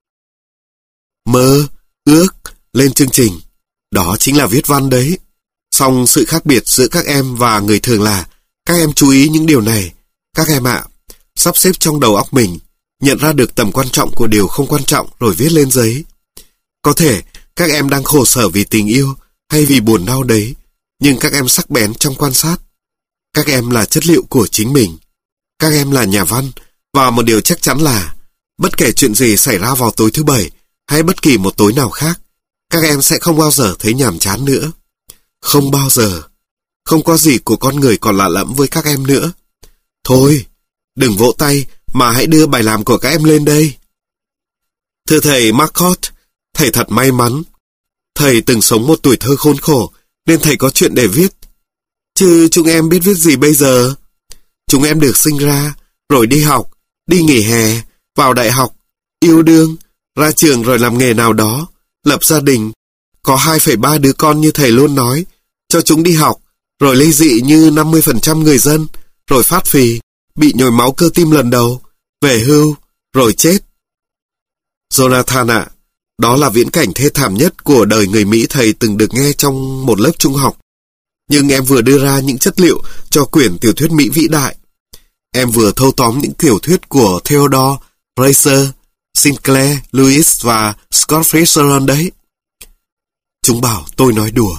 Mơ, ước, lên chương trình. Đó chính là viết văn đấy. Song sự khác biệt giữa các em và người thường là các em chú ý những điều này. Các em ạ, sắp xếp trong đầu óc mình, nhận ra được tầm quan trọng của điều không quan trọng rồi viết lên giấy. Có thể các em đang khổ sở vì tình yêu hay vì buồn đau đấy, nhưng các em sắc bén trong quan sát. Các em là chất liệu của chính mình. Các em là nhà văn, và một điều chắc chắn là bất kể chuyện gì xảy ra vào tối thứ bảy hay bất kỳ một tối nào khác, các em sẽ không bao giờ thấy nhàm chán nữa. Không bao giờ. Không có gì của con người còn lạ lẫm với các em nữa. Thôi, đừng vỗ tay mà hãy đưa bài làm của các em lên đây. Thưa thầy Marcotte, thầy thật may mắn. Thầy từng sống một tuổi thơ khốn khổ, nên thầy có chuyện để viết. Chứ chúng em biết viết gì bây giờ? Chúng em được sinh ra, rồi đi học, đi nghỉ hè, vào đại học, yêu đương, ra trường rồi làm nghề nào đó, lập gia đình, có hai phẩy ba đứa con như thầy luôn nói, cho chúng đi học, rồi ly dị như năm mươi phần trăm người dân, rồi phát phì, bị nhồi máu cơ tim lần đầu, về hưu, rồi chết. Jonathan ạ, đó là viễn cảnh thê thảm nhất của đời người Mỹ thầy từng được nghe trong một lớp trung học. Nhưng em vừa đưa ra những chất liệu cho quyển tiểu thuyết Mỹ vĩ đại. Em vừa thâu tóm những tiểu thuyết của Theodore, Fraser, Sinclair, Lewis và Scott Fitzgerald đấy. Chúng bảo tôi nói đùa.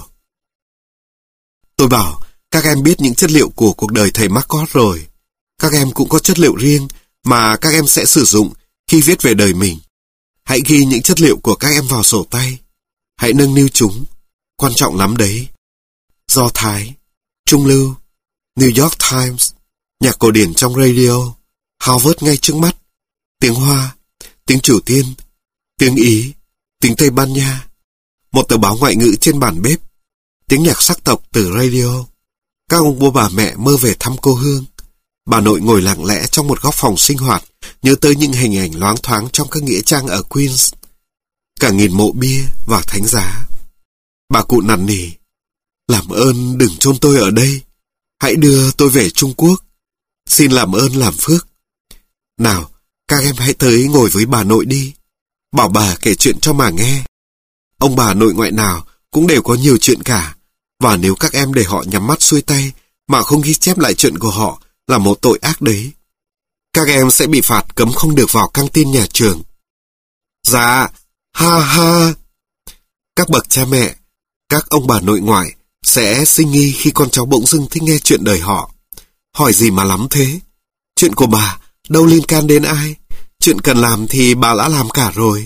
Tôi bảo, các em biết những chất liệu của cuộc đời thầy Marcos rồi. Các em cũng có chất liệu riêng mà các em sẽ sử dụng khi viết về đời mình. Hãy ghi những chất liệu của các em vào sổ tay. Hãy nâng niu chúng. Quan trọng lắm đấy. Do Thái, Trung Lưu, New York Times, nhạc cổ điển trong radio, Harvard ngay trước mắt, tiếng Hoa, tiếng Triều Tiên, tiếng Ý, tiếng Tây Ban Nha, một tờ báo ngoại ngữ trên bàn bếp, tiếng nhạc sắc tộc từ radio. Các ông bố bà mẹ mơ về thăm cô Hương. Bà nội ngồi lặng lẽ trong một góc phòng sinh hoạt, nhớ tới những hình ảnh loáng thoáng trong các nghĩa trang ở Queens. Cả nghìn mộ bia và thánh giá. Bà cụ năn nỉ, làm ơn đừng chôn tôi ở đây. Hãy đưa tôi về Trung Quốc. Xin làm ơn làm phước. Nào, các em hãy tới ngồi với bà nội đi. Bảo bà kể chuyện cho mà nghe. Ông bà nội ngoại nào cũng đều có nhiều chuyện cả. Và nếu các em để họ nhắm mắt xuôi tay mà không ghi chép lại chuyện của họ là một tội ác đấy. Các em sẽ bị phạt cấm không được vào căng tin nhà trường. Dạ, ha ha. Các bậc cha mẹ, các ông bà nội ngoại sẽ sinh nghi khi con cháu bỗng dưng thích nghe chuyện đời họ. Hỏi gì mà lắm thế? Chuyện của bà đâu liên can đến ai? Chuyện cần làm thì bà đã làm cả rồi.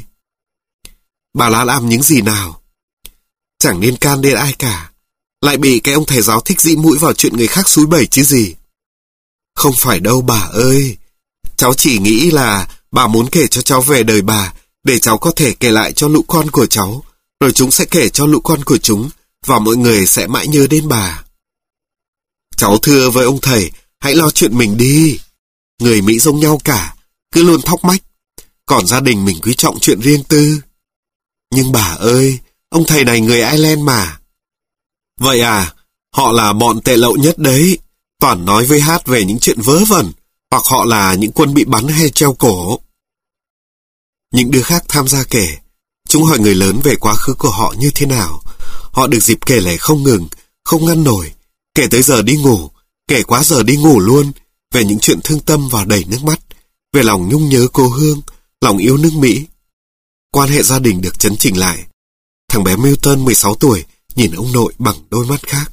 Bà đã làm những gì nào? Chẳng liên can đến ai cả. Lại bị cái ông thầy giáo thích dĩ mũi vào chuyện người khác xúi bẩy chứ gì. Không phải đâu bà ơi. Cháu chỉ nghĩ là bà muốn kể cho cháu về đời bà để cháu có thể kể lại cho lũ con của cháu. Rồi chúng sẽ kể cho lũ con của chúng và mọi người sẽ mãi nhớ đến bà. Cháu thưa với ông thầy, hãy lo chuyện mình đi. Người Mỹ giống nhau cả, cứ luôn thóc mách. Còn gia đình mình quý trọng chuyện riêng tư. Nhưng bà ơi, ông thầy này người Ireland mà. Vậy à, họ là bọn tệ lậu nhất đấy. Toàn nói với hát về những chuyện vớ vẩn. Hoặc họ là những quân bị bắn hay treo cổ. Những đứa khác tham gia kể. Chúng hỏi người lớn về quá khứ của họ như thế nào. Họ được dịp kể lể không ngừng, không ngăn nổi. Kể tới giờ đi ngủ, kể quá giờ đi ngủ luôn. Về những chuyện thương tâm và đầy nước mắt. Về lòng nhung nhớ cô Hương, lòng yêu nước Mỹ. Quan hệ gia đình được chấn chỉnh lại. Thằng bé Milton mười sáu tuổi nhìn ông nội bằng đôi mắt khác.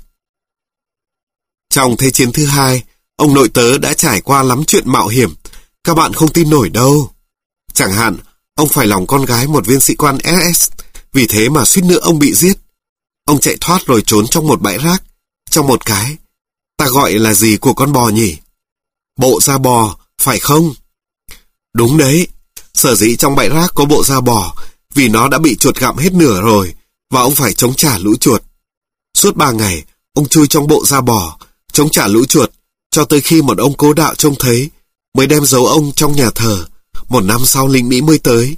Trong Thế chiến thứ hai, ông nội tớ đã trải qua lắm chuyện mạo hiểm. Các bạn không tin nổi đâu. Chẳng hạn, ông phải lòng con gái một viên sĩ quan ét ét. Vì thế mà suýt nữa ông bị giết. Ông chạy thoát rồi trốn trong một bãi rác. Trong một cái, ta gọi là gì của con bò nhỉ? Bộ da bò, phải không? Đúng đấy. Sở dĩ trong bãi rác có bộ da bò vì nó đã bị chuột gặm hết nửa rồi và ông phải chống trả lũ chuột. Suốt ba ngày, ông chui trong bộ da bò, chống trả lũ chuột cho tới khi một ông cố đạo trông thấy mới đem giấu ông trong nhà thờ. Một năm sau lính Mỹ mới tới.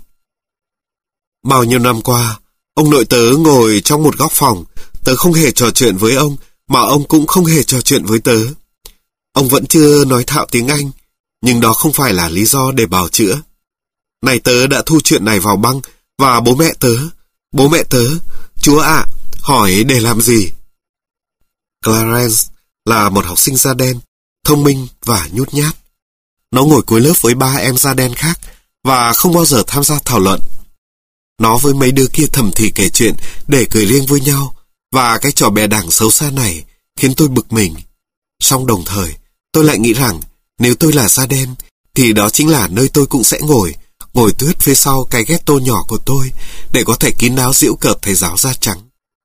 Bao nhiêu năm qua, ông nội tớ ngồi trong một góc phòng. Tớ không hề trò chuyện với ông, mà ông cũng không hề trò chuyện với tớ. Ông vẫn chưa nói thạo tiếng Anh, nhưng đó không phải là lý do để bào chữa. Này tớ đã thu chuyện này vào băng, và bố mẹ tớ, bố mẹ tớ, Chúa ạ, à, hỏi để làm gì? Clarence là một học sinh da đen, thông minh và nhút nhát. Nó ngồi cuối lớp với ba em da đen khác và không bao giờ tham gia thảo luận. Nó với mấy đứa kia thầm thì kể chuyện để cười riêng với nhau, và cái trò bè đảng xấu xa này khiến tôi bực mình. Song đồng thời, tôi lại nghĩ rằng nếu tôi là da đen thì đó chính là nơi tôi cũng sẽ ngồi, ngồi tuyết phía sau cái ghetto nhỏ của tôi để có thể kín đáo giễu cợt thầy giáo da trắng.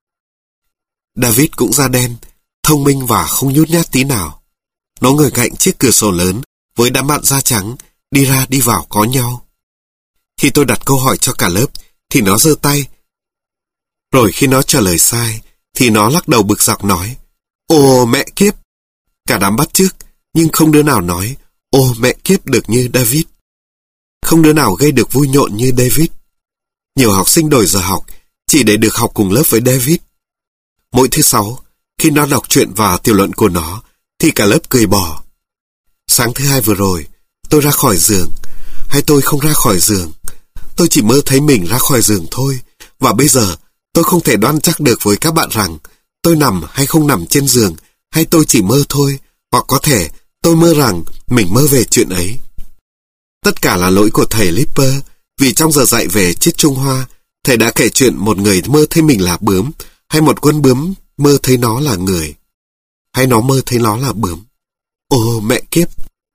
David cũng da đen, thông minh và không nhút nhát tí nào. Nó ngồi cạnh chiếc cửa sổ lớn với đám bạn da trắng, đi ra đi vào có nhau. Khi tôi đặt câu hỏi cho cả lớp thì nó giơ tay. Rồi khi nó trả lời sai thì nó lắc đầu bực dọc nói: "Ồ mẹ kiếp!" Cả đám bắt chước, nhưng không đứa nào nói "Ồ mẹ kiếp" được như David. Không đứa nào gây được vui nhộn như David. Nhiều học sinh đổi giờ học chỉ để được học cùng lớp với David. Mỗi thứ sáu, khi nó đọc truyện và tiểu luận của nó thì cả lớp cười bỏ. Sáng thứ hai vừa rồi, tôi ra khỏi giường. Hay tôi không ra khỏi giường. Tôi chỉ mơ thấy mình ra khỏi giường thôi. Và bây giờ, tôi không thể đoan chắc được với các bạn rằng tôi nằm hay không nằm trên giường, hay tôi chỉ mơ thôi, hoặc có thể tôi mơ rằng mình mơ về chuyện ấy. Tất cả là lỗi của thầy Lipper, vì trong giờ dạy về triết Trung Hoa, thầy đã kể chuyện một người mơ thấy mình là bướm, hay một con bướm mơ thấy nó là người, hay nó mơ thấy nó là bướm. Ồ mẹ kiếp!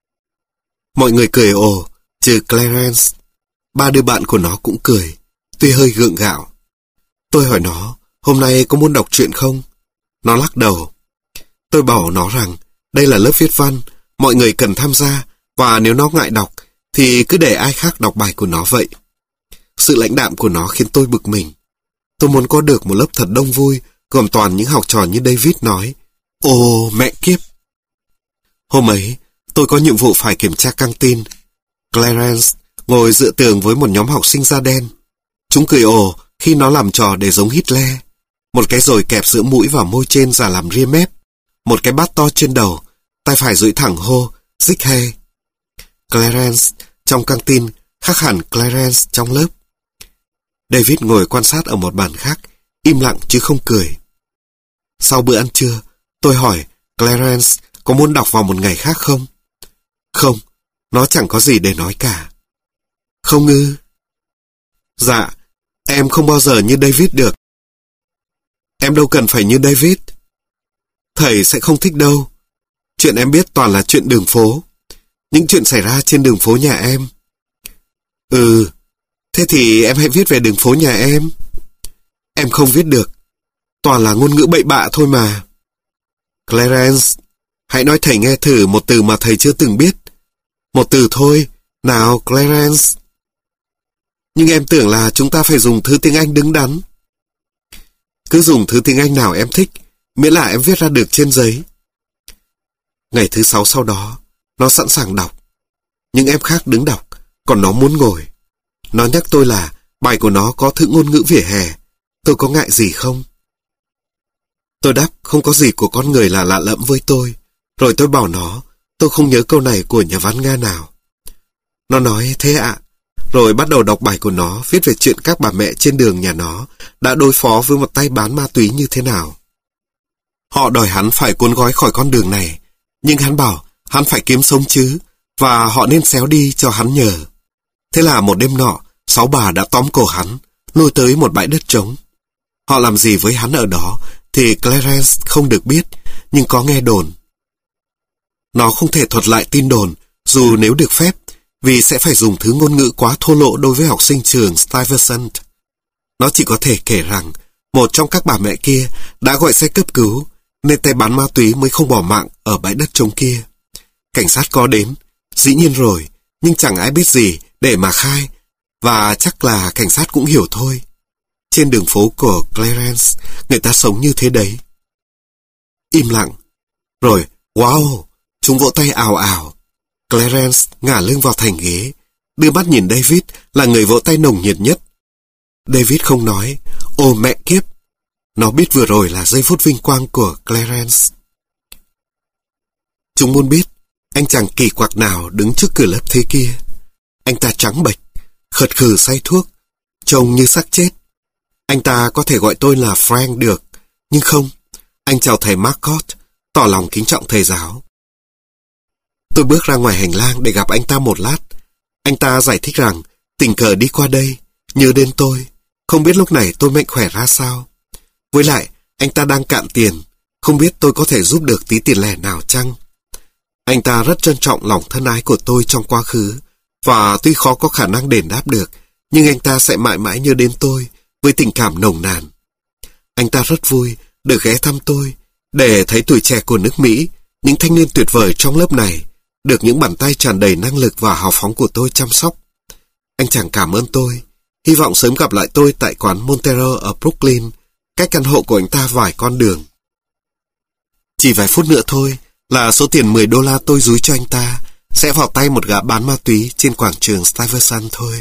Mọi người cười ồ, trừ Clarence. Ba đứa bạn của nó cũng cười, tuy hơi gượng gạo. Tôi hỏi nó, hôm nay có muốn đọc truyện không? Nó lắc đầu. Tôi bảo nó rằng, đây là lớp viết văn, mọi người cần tham gia, và nếu nó ngại đọc, thì cứ để ai khác đọc bài của nó vậy. Sự lãnh đạm của nó khiến tôi bực mình. Tôi muốn có được một lớp thật đông vui, gồm toàn những học trò như David nói. Ồ mẹ kiếp! Hôm ấy, tôi có nhiệm vụ phải kiểm tra căng tin. Clarence ngồi dựa tường với một nhóm học sinh da đen. Chúng cười ồ khi nó làm trò để giống Hitler. Một cái rồi kẹp giữa mũi và môi trên giả làm ria mép. Một cái bát to trên đầu, tay phải duỗi thẳng hô, Dick hay. Clarence trong căng tin khác hẳn Clarence trong lớp. David ngồi quan sát ở một bàn khác, im lặng chứ không cười. Sau bữa ăn trưa, tôi hỏi Clarence có muốn đọc vào một ngày khác không? Không, nó chẳng có gì để nói cả. Không ư? Dạ, em không bao giờ như David được. Em đâu cần phải như David. Thầy sẽ không thích đâu. Chuyện em biết toàn là chuyện đường phố. Những chuyện xảy ra trên đường phố nhà em. Ừ, thế thì em hãy viết về đường phố nhà em. Em không viết được. Toàn là ngôn ngữ bậy bạ thôi mà. Clarence, hãy nói thầy nghe thử một từ mà thầy chưa từng biết. Một từ thôi. Nào, Clarence. Nhưng em tưởng là chúng ta phải dùng thứ tiếng Anh đứng đắn. Cứ dùng thứ tiếng Anh nào em thích, miễn là em viết ra được trên giấy. Ngày thứ sáu sau đó, nó sẵn sàng đọc. Nhưng em khác đứng đọc, còn nó muốn ngồi. Nó nhắc tôi là bài của nó có thứ ngôn ngữ vỉa hè. Tôi có ngại gì không? Tôi đáp không có gì của con người là lạ lẫm với tôi. Rồi tôi bảo nó, tôi không nhớ câu này của nhà văn Nga nào. Nó nói thế ạ. Rồi bắt đầu đọc bài của nó, viết về chuyện các bà mẹ trên đường nhà nó đã đối phó với một tay bán ma túy như thế nào. Họ đòi hắn phải cuốn gói khỏi con đường này, nhưng hắn bảo hắn phải kiếm sống chứ, và họ nên xéo đi cho hắn nhờ. Thế là một đêm nọ, sáu bà đã tóm cổ hắn, lôi tới một bãi đất trống. Họ làm gì với hắn ở đó thì Clarence không được biết, nhưng có nghe đồn. Nó không thể thuật lại tin đồn, dù nếu được phép, vì sẽ phải dùng thứ ngôn ngữ quá thô lỗ đối với học sinh trường Stuyvesant. Nó chỉ có thể kể rằng, một trong các bà mẹ kia đã gọi xe cấp cứu, nên tay bán ma túy mới không bỏ mạng ở bãi đất trống kia. Cảnh sát có đến, dĩ nhiên rồi, nhưng chẳng ai biết gì để mà khai, và chắc là cảnh sát cũng hiểu thôi. Trên đường phố của Clarence, người ta sống như thế đấy. Im lặng. Rồi, wow, chúng vỗ tay ào ào. Clarence ngả lưng vào thành ghế, đưa mắt nhìn David là người vỗ tay nồng nhiệt nhất. David không nói, ồ mẹ kiếp. Nó biết vừa rồi là giây phút vinh quang của Clarence. Chúng muốn biết, anh chàng kỳ quặc nào đứng trước cửa lớp thế kia. Anh ta trắng bệch, khật khừ say thuốc, trông như xác chết. Anh ta có thể gọi tôi là Frank được, nhưng không. Anh chào thầy Marcotte, tỏ lòng kính trọng thầy giáo. Tôi bước ra ngoài hành lang để gặp anh ta một lát. Anh ta giải thích rằng tình cờ đi qua đây, nhớ đến tôi, không biết lúc này tôi mạnh khỏe ra sao. Với lại, anh ta đang cạn tiền, không biết tôi có thể giúp được tí tiền lẻ nào chăng. Anh ta rất trân trọng lòng thân ái của tôi trong quá khứ, và tuy khó có khả năng đền đáp được, nhưng anh ta sẽ mãi mãi nhớ đến tôi với tình cảm nồng nàn. Anh ta rất vui được ghé thăm tôi, để thấy tuổi trẻ của nước Mỹ, những thanh niên tuyệt vời trong lớp này, được những bàn tay tràn đầy năng lực và hào phóng của tôi chăm sóc. Anh chàng cảm ơn tôi, hy vọng sớm gặp lại tôi tại quán Montero ở Brooklyn, cách căn hộ của anh ta vài con đường. Chỉ vài phút nữa thôi là số tiền mười đô la tôi dúi cho anh ta sẽ vào tay một gã bán ma túy trên quảng trường Stuyvesant thôi.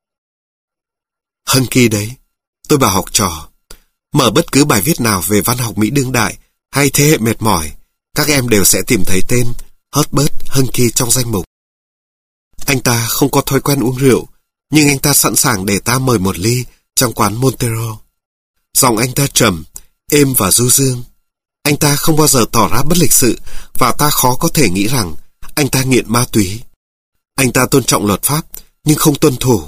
Hunky đấy, tôi bảo học trò, mở bất cứ bài viết nào về văn học Mỹ đương đại hay thế hệ mệt mỏi, các em đều sẽ tìm thấy tên Herbert Hunky trong danh mục. Anh ta không có thói quen uống rượu, nhưng anh ta sẵn sàng để ta mời một ly trong quán Montero. Giọng anh ta trầm, êm và du dương. Anh ta không bao giờ tỏ ra bất lịch sự và ta khó có thể nghĩ rằng anh ta nghiện ma túy. Anh ta tôn trọng luật pháp nhưng không tuân thủ.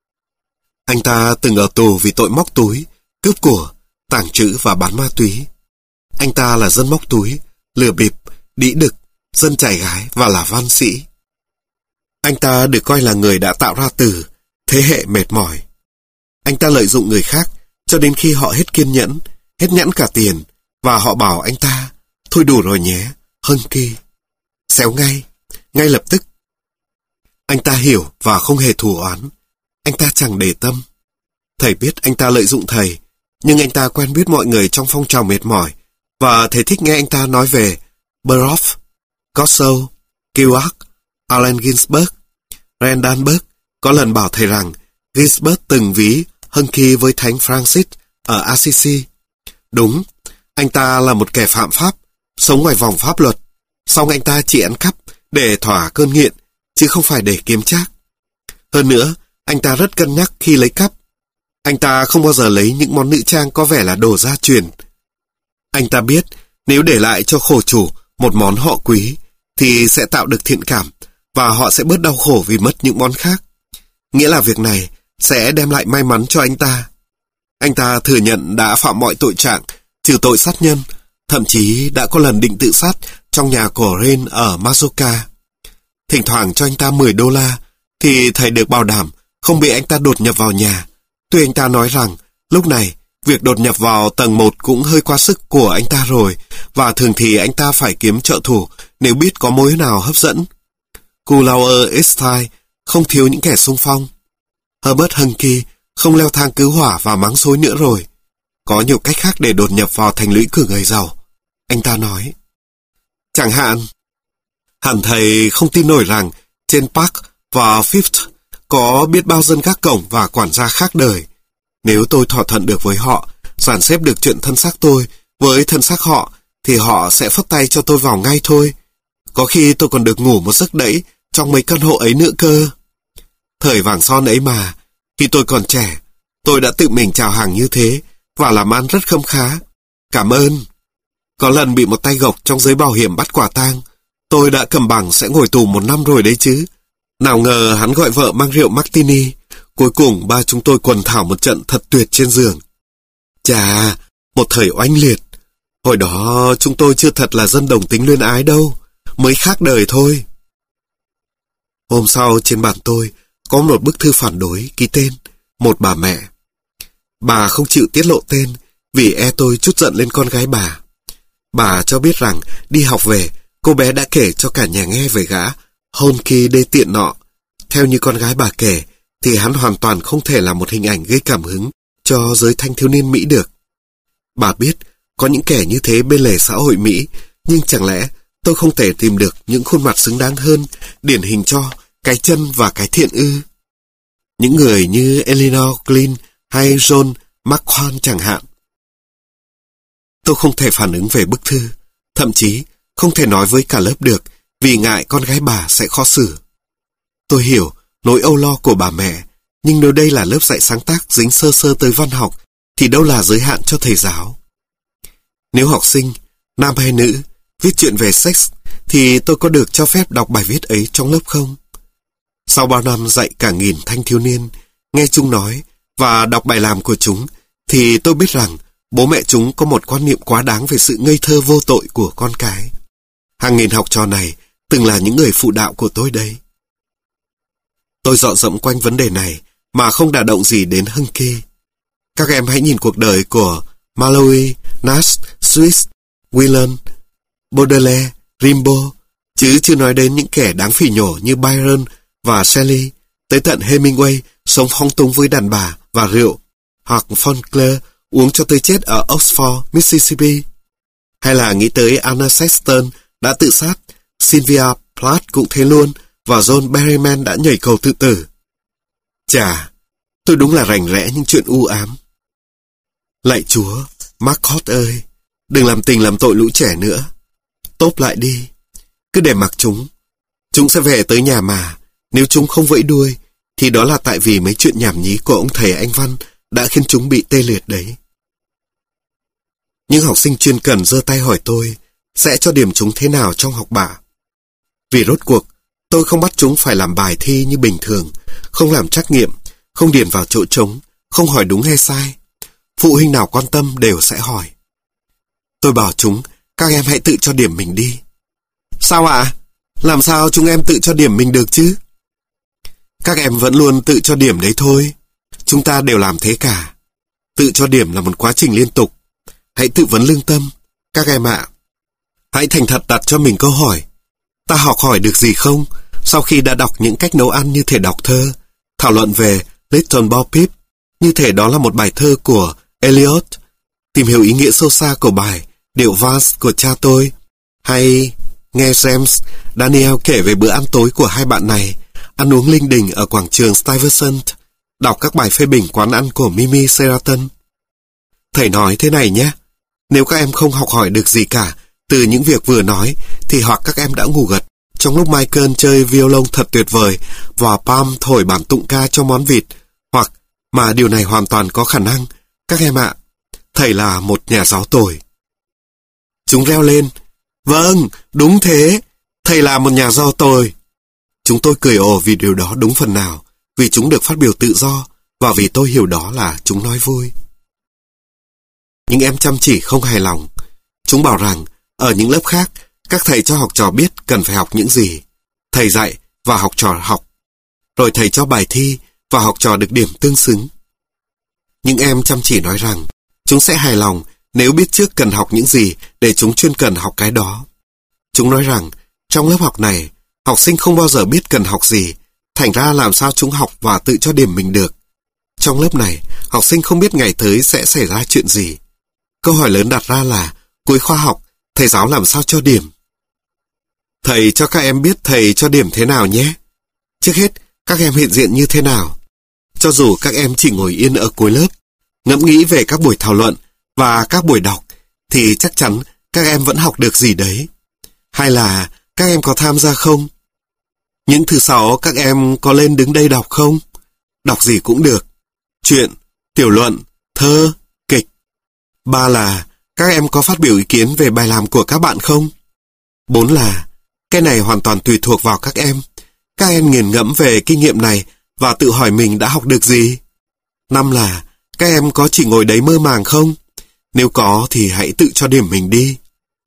Anh ta từng ở tù vì tội móc túi, cướp của, tàng trữ và bán ma túy. Anh ta là dân móc túi, lừa bịp, đĩ đực, dân chạy gái và là văn sĩ. Anh ta được coi là người đã tạo ra từ thế hệ mệt mỏi. Anh ta lợi dụng người khác cho đến khi họ hết kiên nhẫn, hết nhẵn cả tiền, và họ bảo anh ta, thôi đủ rồi nhé, Hunky. Xéo ngay, ngay lập tức. Anh ta hiểu và không hề thù oán. Anh ta chẳng để tâm. Thầy biết anh ta lợi dụng thầy, nhưng anh ta quen biết mọi người trong phong trào mệt mỏi, và thầy thích nghe anh ta nói về Baroff, Gossow, Kerouac, Allen Ginsberg. Randalberg có lần bảo thầy rằng Ginsberg từng ví Hunky với Thánh Francis ở Assisi. Đúng, anh ta là một kẻ phạm pháp, sống ngoài vòng pháp luật, song anh ta chỉ ăn cắp để thỏa cơn nghiện, chứ không phải để kiếm trác. Hơn nữa, anh ta rất cân nhắc khi lấy cắp. Anh ta không bao giờ lấy những món nữ trang có vẻ là đồ gia truyền. Anh ta biết nếu để lại cho khổ chủ một món họ quý thì sẽ tạo được thiện cảm và họ sẽ bớt đau khổ vì mất những món khác. Nghĩa là việc này sẽ đem lại may mắn cho anh ta. Anh ta thừa nhận đã phạm mọi tội trạng, trừ tội sát nhân, thậm chí đã có lần định tự sát trong nhà của Ren ở Mazoka. Thỉnh thoảng cho anh ta mười đô la, thì thầy được bảo đảm không bị anh ta đột nhập vào nhà. Tuy anh ta nói rằng, lúc này, việc đột nhập vào tầng một cũng hơi quá sức của anh ta rồi, và thường thì anh ta phải kiếm trợ thủ nếu biết có mối nào hấp dẫn. Khu Lower East Side không thiếu những kẻ xung phong. Herbert Hunky không leo thang cứu hỏa và mắng xối nữa rồi. Có nhiều cách khác để đột nhập vào thành lũy của người giàu, anh ta nói. Chẳng hạn, hẳn thầy không tin nổi rằng trên Park và Fifth có biết bao dân gác cổng và quản gia khác đời. Nếu tôi thỏa thuận được với họ, dàn xếp được chuyện thân xác tôi với thân xác họ, thì họ sẽ phất tay cho tôi vào ngay thôi. Có khi tôi còn được ngủ một giấc đẫy trong mấy căn hộ ấy nữa cơ. Thời vàng son ấy mà, khi tôi còn trẻ, tôi đã tự mình chào hàng như thế và làm ăn rất khấm khá. Cảm ơn. Có lần bị một tay gộc trong giới bảo hiểm bắt quả tang, tôi đã cầm bằng sẽ ngồi tù một năm rồi đấy chứ. Nào ngờ hắn gọi vợ mang rượu martini. Cuối cùng ba chúng tôi quần thảo một trận thật tuyệt trên giường. Chà, một thời oanh liệt. Hồi đó chúng tôi chưa thật là dân đồng tính luyên ái đâu, mới khác đời thôi. Hôm sau trên bàn tôi có một bức thư phản đối ký tên một bà mẹ. Bà không chịu tiết lộ tên vì e tôi trút giận lên con gái bà. Bà cho biết rằng đi học về, cô bé đã kể cho cả nhà nghe về gã Hunky đê tiện nọ. Theo như con gái bà kể, thì hắn hoàn toàn không thể là một hình ảnh gây cảm hứng cho giới thanh thiếu niên Mỹ được. Bà biết có những kẻ như thế bên lề xã hội Mỹ, nhưng chẳng lẽ tôi không thể tìm được những khuôn mặt xứng đáng hơn, điển hình cho cái chân và cái thiện ư? Những người như Eleanor Glynn hay John McQuan chẳng hạn. Tôi không thể phản ứng về bức thư, thậm chí không thể nói với cả lớp được vì ngại con gái bà sẽ khó xử. Tôi hiểu nỗi âu lo của bà mẹ, nhưng nếu đây là lớp dạy sáng tác dính sơ sơ tới văn học, thì đâu là giới hạn cho thầy giáo. Nếu học sinh, nam hay nữ, viết chuyện về sex, thì tôi có được cho phép đọc bài viết ấy trong lớp không? Sau bao năm dạy cả nghìn thanh thiếu niên, nghe chúng nói và đọc bài làm của chúng, thì tôi biết rằng bố mẹ chúng có một quan niệm quá đáng về sự ngây thơ vô tội của con cái. Hàng nghìn học trò này từng là những người phụ đạo của tôi đây. Tôi dọn dẫm quanh vấn đề này mà không đả động gì đến Hunky. Các em hãy nhìn cuộc đời của Malloy, Nash, Swift, Whelan, Baudelaire, Rimbaud, chứ chưa nói đến những kẻ đáng phỉ nhổ như Byron và Shelley, tới tận Hemingway sống phóng túng với đàn bà và rượu, hoặc Faulkner uống cho tới chết ở Oxford, Mississippi. Hay là nghĩ tới Anna Sexton đã tự sát, Sylvia Plath cũng thế luôn, và John Berryman đã nhảy cầu tự tử. Chà, tôi đúng là rành rẽ những chuyện u ám. Lạy Chúa, Marcot ơi, đừng làm tình làm tội lũ trẻ nữa. Tốp lại đi, cứ để mặc chúng. Chúng sẽ về tới nhà mà, nếu chúng không vẫy đuôi, thì đó là tại vì mấy chuyện nhảm nhí của ông thầy anh Văn đã khiến chúng bị tê liệt đấy. Những học sinh chuyên cần giơ tay hỏi tôi sẽ cho điểm chúng thế nào trong học bạ. Vì rốt cuộc, tôi không bắt chúng phải làm bài thi như bình thường, không làm trắc nghiệm, không điền vào chỗ trống, không hỏi đúng hay sai. Phụ huynh nào quan tâm đều sẽ hỏi. Tôi bảo chúng, các em hãy tự cho điểm mình đi. Sao ạ? À? Làm sao chúng em tự cho điểm mình được chứ? Các em vẫn luôn tự cho điểm đấy thôi. Chúng ta đều làm thế cả. Tự cho điểm là một quá trình liên tục. Hãy tự vấn lương tâm, các em ạ. Hãy thành thật đặt cho mình câu hỏi. Ta học hỏi được gì không sau khi đã đọc những cách nấu ăn như thể đọc thơ, thảo luận về Little Bo Peep, như thể đó là một bài thơ của Eliot, tìm hiểu ý nghĩa sâu xa của bài Điệu Vals của cha tôi, hay nghe James Daniel kể về bữa ăn tối của hai bạn này, ăn uống linh đình ở quảng trường Stuyvesant, đọc các bài phê bình quán ăn của Mimi Sheraton. Thầy nói thế này nhé, nếu các em không học hỏi được gì cả từ những việc vừa nói, thì hoặc các em đã ngủ gật trong lúc Michael chơi violon thật tuyệt vời và Palm thổi bản tụng ca cho món vịt, hoặc, mà điều này hoàn toàn có khả năng, các em ạ, thầy là một nhà giáo tồi. Chúng reo lên, vâng, đúng thế, thầy là một nhà giáo tồi. Chúng tôi cười ồ vì điều đó đúng phần nào, vì chúng được phát biểu tự do, và vì tôi hiểu đó là chúng nói vui. Những em chăm chỉ không hài lòng. Chúng bảo rằng, ở những lớp khác, các thầy cho học trò biết cần phải học những gì. Thầy dạy và học trò học. Rồi thầy cho bài thi và học trò được điểm tương xứng. Những em chăm chỉ nói rằng, chúng sẽ hài lòng nếu biết trước cần học những gì để chúng chuyên cần học cái đó. Chúng nói rằng, trong lớp học này, học sinh không bao giờ biết cần học gì, thành ra làm sao chúng học và tự cho điểm mình được. Trong lớp này, học sinh không biết ngày tới sẽ xảy ra chuyện gì. Câu hỏi lớn đặt ra là, cuối khóa học, thầy giáo làm sao cho điểm? Thầy cho các em biết thầy cho điểm thế nào nhé. Trước hết, các em hiện diện như thế nào? Cho dù các em chỉ ngồi yên ở cuối lớp, ngẫm nghĩ về các buổi thảo luận và các buổi đọc, thì chắc chắn các em vẫn học được gì đấy. Hay là các em có tham gia không? Những thứ sáu các em có lên đứng đây đọc không? Đọc gì cũng được. Chuyện, tiểu luận, thơ, kịch. Ba là các em có phát biểu ý kiến về bài làm của các bạn không? Bốn là cái này hoàn toàn tùy thuộc vào các em. Các em nghiền ngẫm về kinh nghiệm này và tự hỏi mình đã học được gì. Năm là các em có chỉ ngồi đấy mơ màng không? Nếu có thì hãy tự cho điểm mình đi.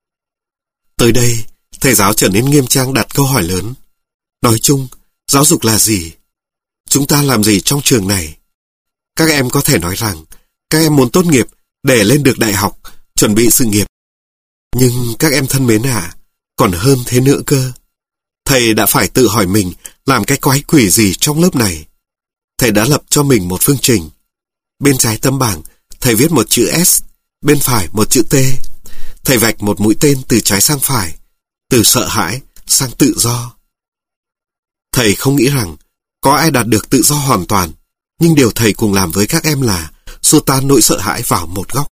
Tới đây, thầy giáo trở nên nghiêm trang đặt câu hỏi lớn. Nói chung, giáo dục là gì? Chúng ta làm gì trong trường này? Các em có thể nói rằng, các em muốn tốt nghiệp để lên được đại học, chuẩn bị sự nghiệp. Nhưng các em thân mến ạ, à, còn hơn thế nữa cơ. Thầy đã phải tự hỏi mình làm cái quái quỷ gì trong lớp này. Thầy đã lập cho mình một phương trình. Bên trái tấm bảng, thầy viết một chữ S, bên phải một chữ T. Thầy vạch một mũi tên từ trái sang phải, từ sợ hãi sang tự do. Thầy không nghĩ rằng có ai đạt được tự do hoàn toàn, nhưng điều thầy cùng làm với các em là xua tan nỗi sợ hãi vào một góc.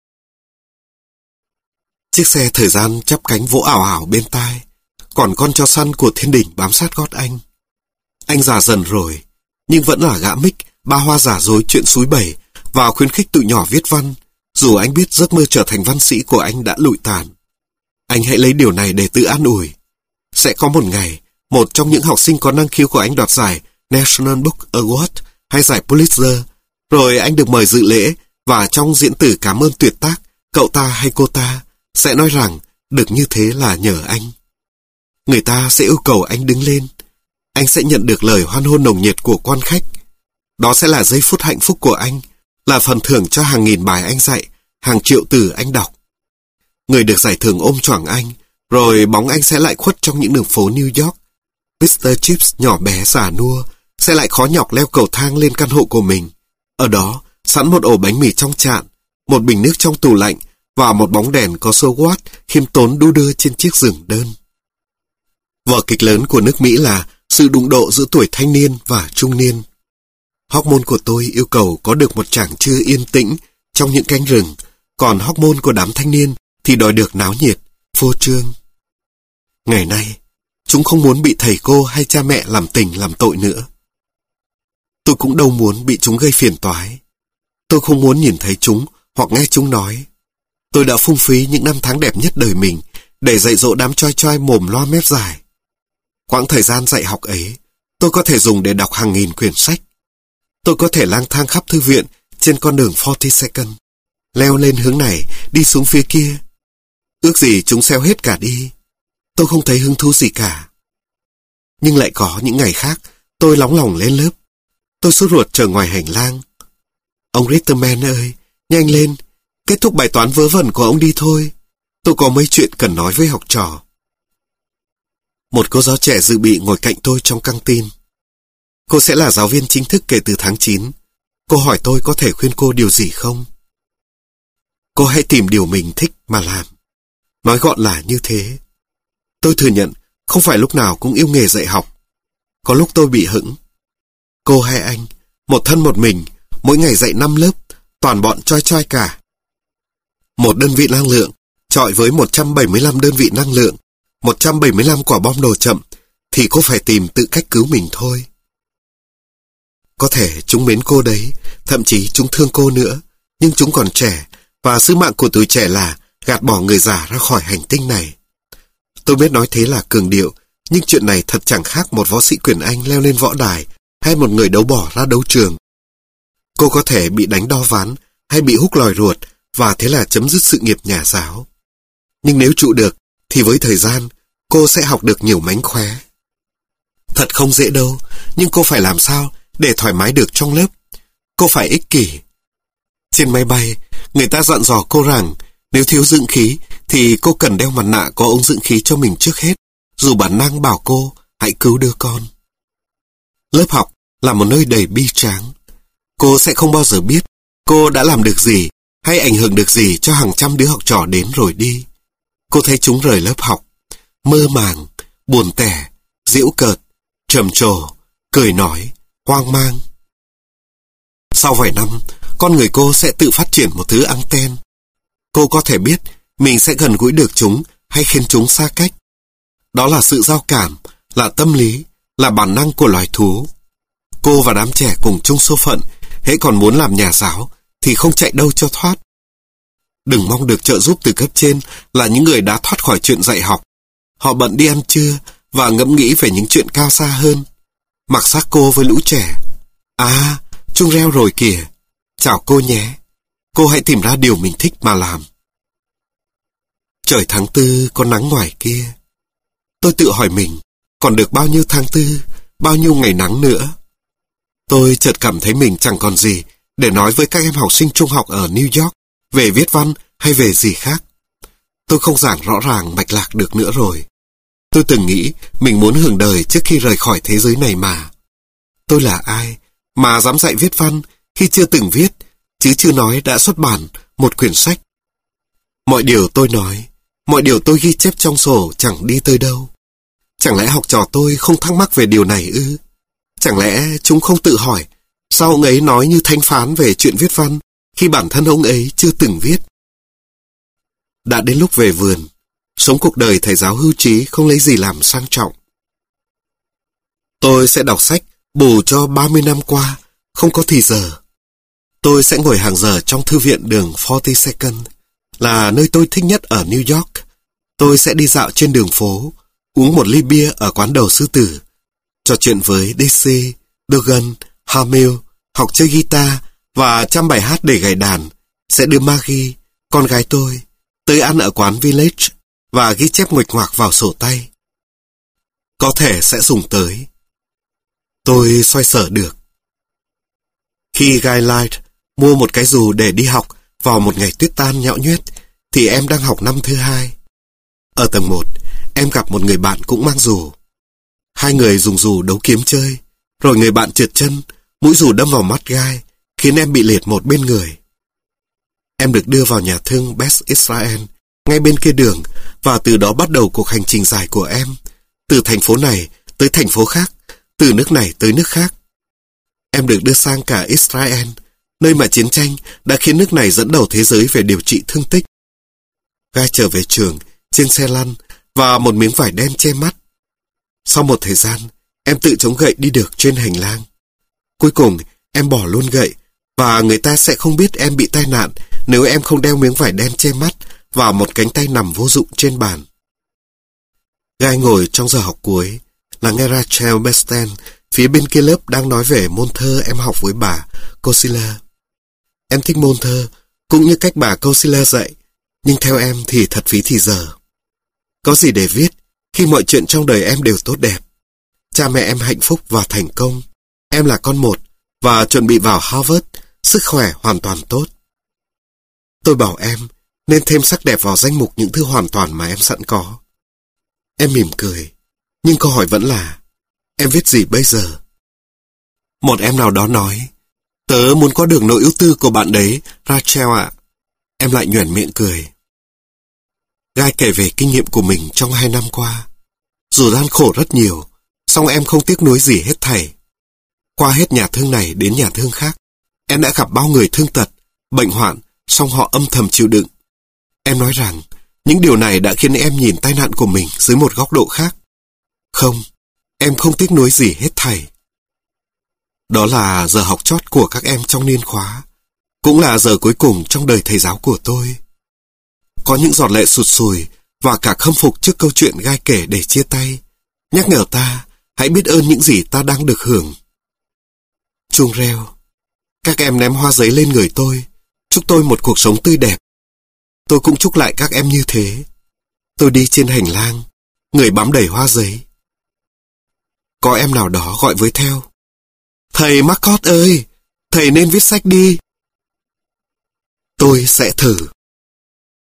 Chiếc xe thời gian chắp cánh vỗ ảo ảo bên tai, còn con chó săn của thiên đỉnh bám sát gót anh. Anh già dần rồi, nhưng vẫn là gã Mick ba hoa giả dối chuyện suối bẩy và khuyến khích tụi nhỏ viết văn, dù anh biết giấc mơ trở thành văn sĩ của anh đã lụi tàn. Anh hãy lấy điều này để tự an ủi. Sẽ có một ngày, một trong những học sinh có năng khiếu của anh đoạt giải National Book Award hay giải Pulitzer, rồi anh được mời dự lễ, và trong diễn từ cảm ơn tuyệt tác, cậu ta hay cô ta sẽ nói rằng được như thế là nhờ anh. Người ta sẽ yêu cầu anh đứng lên. Anh sẽ nhận được lời hoan hô nồng nhiệt của quan khách. Đó sẽ là giây phút hạnh phúc của anh, là phần thưởng cho hàng nghìn bài anh dạy, hàng triệu từ anh đọc. Người được giải thưởng ôm choàng anh, rồi bóng anh sẽ lại khuất trong những đường phố New York. mít-tơ Chips nhỏ bé già nua sẽ lại khó nhọc leo cầu thang lên căn hộ của mình. Ở đó, sẵn một ổ bánh mì trong chạn, một bình nước trong tủ lạnh và một bóng đèn có số watt khiêm tốn đu đưa trên chiếc giường đơn. Vở kịch lớn của nước Mỹ là sự đụng độ giữa tuổi thanh niên và trung niên. Hormone của tôi yêu cầu có được một chàng trưa yên tĩnh trong những cánh rừng, còn hormone của đám thanh niên thì đòi được náo nhiệt, phô trương. Ngày nay, chúng không muốn bị thầy cô hay cha mẹ làm tình làm tội nữa. Tôi cũng đâu muốn bị chúng gây phiền toái. Tôi không muốn nhìn thấy chúng hoặc nghe chúng nói. Tôi đã phung phí những năm tháng đẹp nhất đời mình để dạy dỗ đám choi choi mồm loa mép dài. Quãng thời gian dạy học ấy, tôi có thể dùng để đọc hàng nghìn quyển sách. Tôi có thể lang thang khắp thư viện trên con đường forty-second, leo lên hướng này, đi xuống phía kia. Ước gì chúng xeo hết cả đi. Tôi không thấy hứng thú gì cả. Nhưng lại có những ngày khác, tôi nóng lòng lên lớp. Tôi sốt ruột chờ ngoài hành lang. Ông Ritterman ơi, nhanh lên, kết thúc bài toán vớ vẩn của ông đi thôi. Tôi có mấy chuyện cần nói với học trò. Một cô giáo trẻ dự bị ngồi cạnh tôi trong căng tin. Cô sẽ là giáo viên chính thức kể từ tháng chín. Cô hỏi tôi có thể khuyên cô điều gì không? Cô hãy tìm điều mình thích mà làm. Nói gọn là như thế. Tôi thừa nhận không phải lúc nào cũng yêu nghề dạy học. Có lúc tôi bị hững. Cô hay anh, một thân một mình, mỗi ngày dạy năm lớp, toàn bọn choi choi cả. Một đơn vị năng lượng chọi với một trăm bảy mươi lăm đơn vị năng lượng, một trăm bảy mươi lăm quả bom đồ chậm, thì cô phải tìm tự cách cứu mình thôi. Có thể chúng mến cô đấy, thậm chí chúng thương cô nữa, nhưng chúng còn trẻ, và sứ mạng của tuổi trẻ là gạt bỏ người già ra khỏi hành tinh này. Tôi biết nói thế là cường điệu, nhưng chuyện này thật chẳng khác một võ sĩ quyền Anh leo lên võ đài, hay một người đấu bỏ ra đấu trường. Cô có thể bị đánh đo ván, hay bị húc lòi ruột, và thế là chấm dứt sự nghiệp nhà giáo. Nhưng nếu trụ được, thì với thời gian, cô sẽ học được nhiều mánh khóe. Thật không dễ đâu, nhưng cô phải làm sao để thoải mái được trong lớp. Cô phải ích kỷ. Trên máy bay, người ta dặn dò cô rằng nếu thiếu dưỡng khí thì cô cần đeo mặt nạ có ống dưỡng khí cho mình trước hết, dù bản năng bảo cô hãy cứu đứa con. Lớp học là một nơi đầy bi tráng. Cô sẽ không bao giờ biết cô đã làm được gì hay ảnh hưởng được gì cho hàng trăm đứa học trò đến rồi đi. Cô thấy chúng rời lớp học, mơ màng, buồn tẻ, giễu cợt, trầm trồ, cười nói, hoang mang. Sau vài năm, con người cô sẽ tự phát triển một thứ anten. Cô có thể biết mình sẽ gần gũi được chúng hay khiến chúng xa cách. Đó là sự giao cảm, là tâm lý, là bản năng của loài thú. Cô và đám trẻ cùng chung số phận, hễ còn muốn làm nhà giáo thì không chạy đâu cho thoát. Đừng mong được trợ giúp từ cấp trên là những người đã thoát khỏi chuyện dạy học. Họ bận đi ăn trưa và ngẫm nghĩ về những chuyện cao xa hơn. Mặc xác cô với lũ trẻ. À, chuông reo rồi kìa. Chào cô nhé. Cô hãy tìm ra điều mình thích mà làm. Trời tháng tư có nắng ngoài kia. Tôi tự hỏi mình, còn được bao nhiêu tháng tư, bao nhiêu ngày nắng nữa. Tôi chợt cảm thấy mình chẳng còn gì để nói với các em học sinh trung học ở New York về viết văn hay về gì khác. Tôi không giảng rõ ràng mạch lạc được nữa rồi. Tôi từng nghĩ mình muốn hưởng đời trước khi rời khỏi thế giới này mà. Tôi là ai mà dám dạy viết văn khi chưa từng viết, chứ chưa nói đã xuất bản một quyển sách. Mọi điều tôi nói, mọi điều tôi ghi chép trong sổ chẳng đi tới đâu. Chẳng lẽ học trò tôi không thắc mắc về điều này ư? Chẳng lẽ chúng không tự hỏi sao ông ấy nói như thánh phán về chuyện viết văn khi bản thân ông ấy chưa từng viết? Đã đến lúc về vườn, sống cuộc đời thầy giáo hưu trí không lấy gì làm sang trọng. Tôi sẽ đọc sách bù cho ba mươi năm qua, không có thì giờ. Tôi sẽ ngồi hàng giờ trong thư viện đường forty-second, là nơi tôi thích nhất ở New York. Tôi sẽ đi dạo trên đường phố, uống một ly bia ở quán đầu sư tử, trò chuyện với Daisy, Dogan, Hamill, học chơi guitar và chăm bài hát để gảy đàn. Sẽ đưa Maggie, con gái tôi, tới ăn ở quán Village và ghi chép nguệch ngoạc vào sổ tay. Có thể sẽ dùng tới. Tôi xoay sở được. Khi Guy Light mua một cái dù để đi học vào một ngày tuyết tan nhão nhoét, thì em đang học năm thứ hai. Ở tầng một, em gặp một người bạn cũng mang dù. Hai người dùng dù đấu kiếm chơi, rồi người bạn trượt chân, mũi dù đâm vào mắt Guy, khiến em bị liệt một bên người. Em được đưa vào nhà thương Beth Israel, ngay bên kia đường, và từ đó bắt đầu cuộc hành trình dài của em, từ thành phố này tới thành phố khác, từ nước này tới nước khác. Em được đưa sang cả Israel, nơi mà chiến tranh đã khiến nước này dẫn đầu thế giới về điều trị thương tích. Guy trở về trường, trên xe lăn, và một miếng vải đen che mắt. Sau một thời gian, em tự chống gậy đi được trên hành lang. Cuối cùng, em bỏ luôn gậy, và người ta sẽ không biết em bị tai nạn nếu em không đeo miếng vải đen che mắt và một cánh tay nằm vô dụng trên bàn. Guy ngồi trong giờ học cuối, là nghe Rachel Besten phía bên kia lớp đang nói về môn thơ em học với bà Cosilla. Em thích môn thơ, cũng như cách bà Cosilla dạy, nhưng theo em thì thật phí thì giờ. Có gì để viết khi mọi chuyện trong đời em đều tốt đẹp. Cha mẹ em hạnh phúc và thành công. Em là con một và chuẩn bị vào Harvard, sức khỏe hoàn toàn tốt. Tôi bảo em nên thêm sắc đẹp vào danh mục những thứ hoàn toàn mà em sẵn có. Em mỉm cười, nhưng câu hỏi vẫn là, em viết gì bây giờ? Một em nào đó nói, tớ muốn có được nỗi ưu tư của bạn đấy, Rachel ạ. Em lại nhoẻn miệng cười. Guy kể về kinh nghiệm của mình trong hai năm qua. Dù gian khổ rất nhiều, song em không tiếc nuối gì hết thảy. Qua hết nhà thương này đến nhà thương khác, em đã gặp bao người thương tật, bệnh hoạn, song họ âm thầm chịu đựng. Em nói rằng, những điều này đã khiến em nhìn tai nạn của mình dưới một góc độ khác. Không, em không tiếc nuối gì hết thảy. Đó là giờ học chót của các em trong niên khóa, cũng là giờ cuối cùng trong đời thầy giáo của tôi. Có những giọt lệ sụt sùi và cả khâm phục trước câu chuyện Guy kể để chia tay, nhắc nhở ta hãy biết ơn những gì ta đang được hưởng. Chuông reo. Các em ném hoa giấy lên người tôi, chúc tôi một cuộc sống tươi đẹp. Tôi cũng chúc lại các em như thế. Tôi đi trên hành lang, người bám đầy hoa giấy. Có em nào đó gọi với theo, thầy Marcot ơi, thầy nên viết sách đi. Tôi sẽ thử.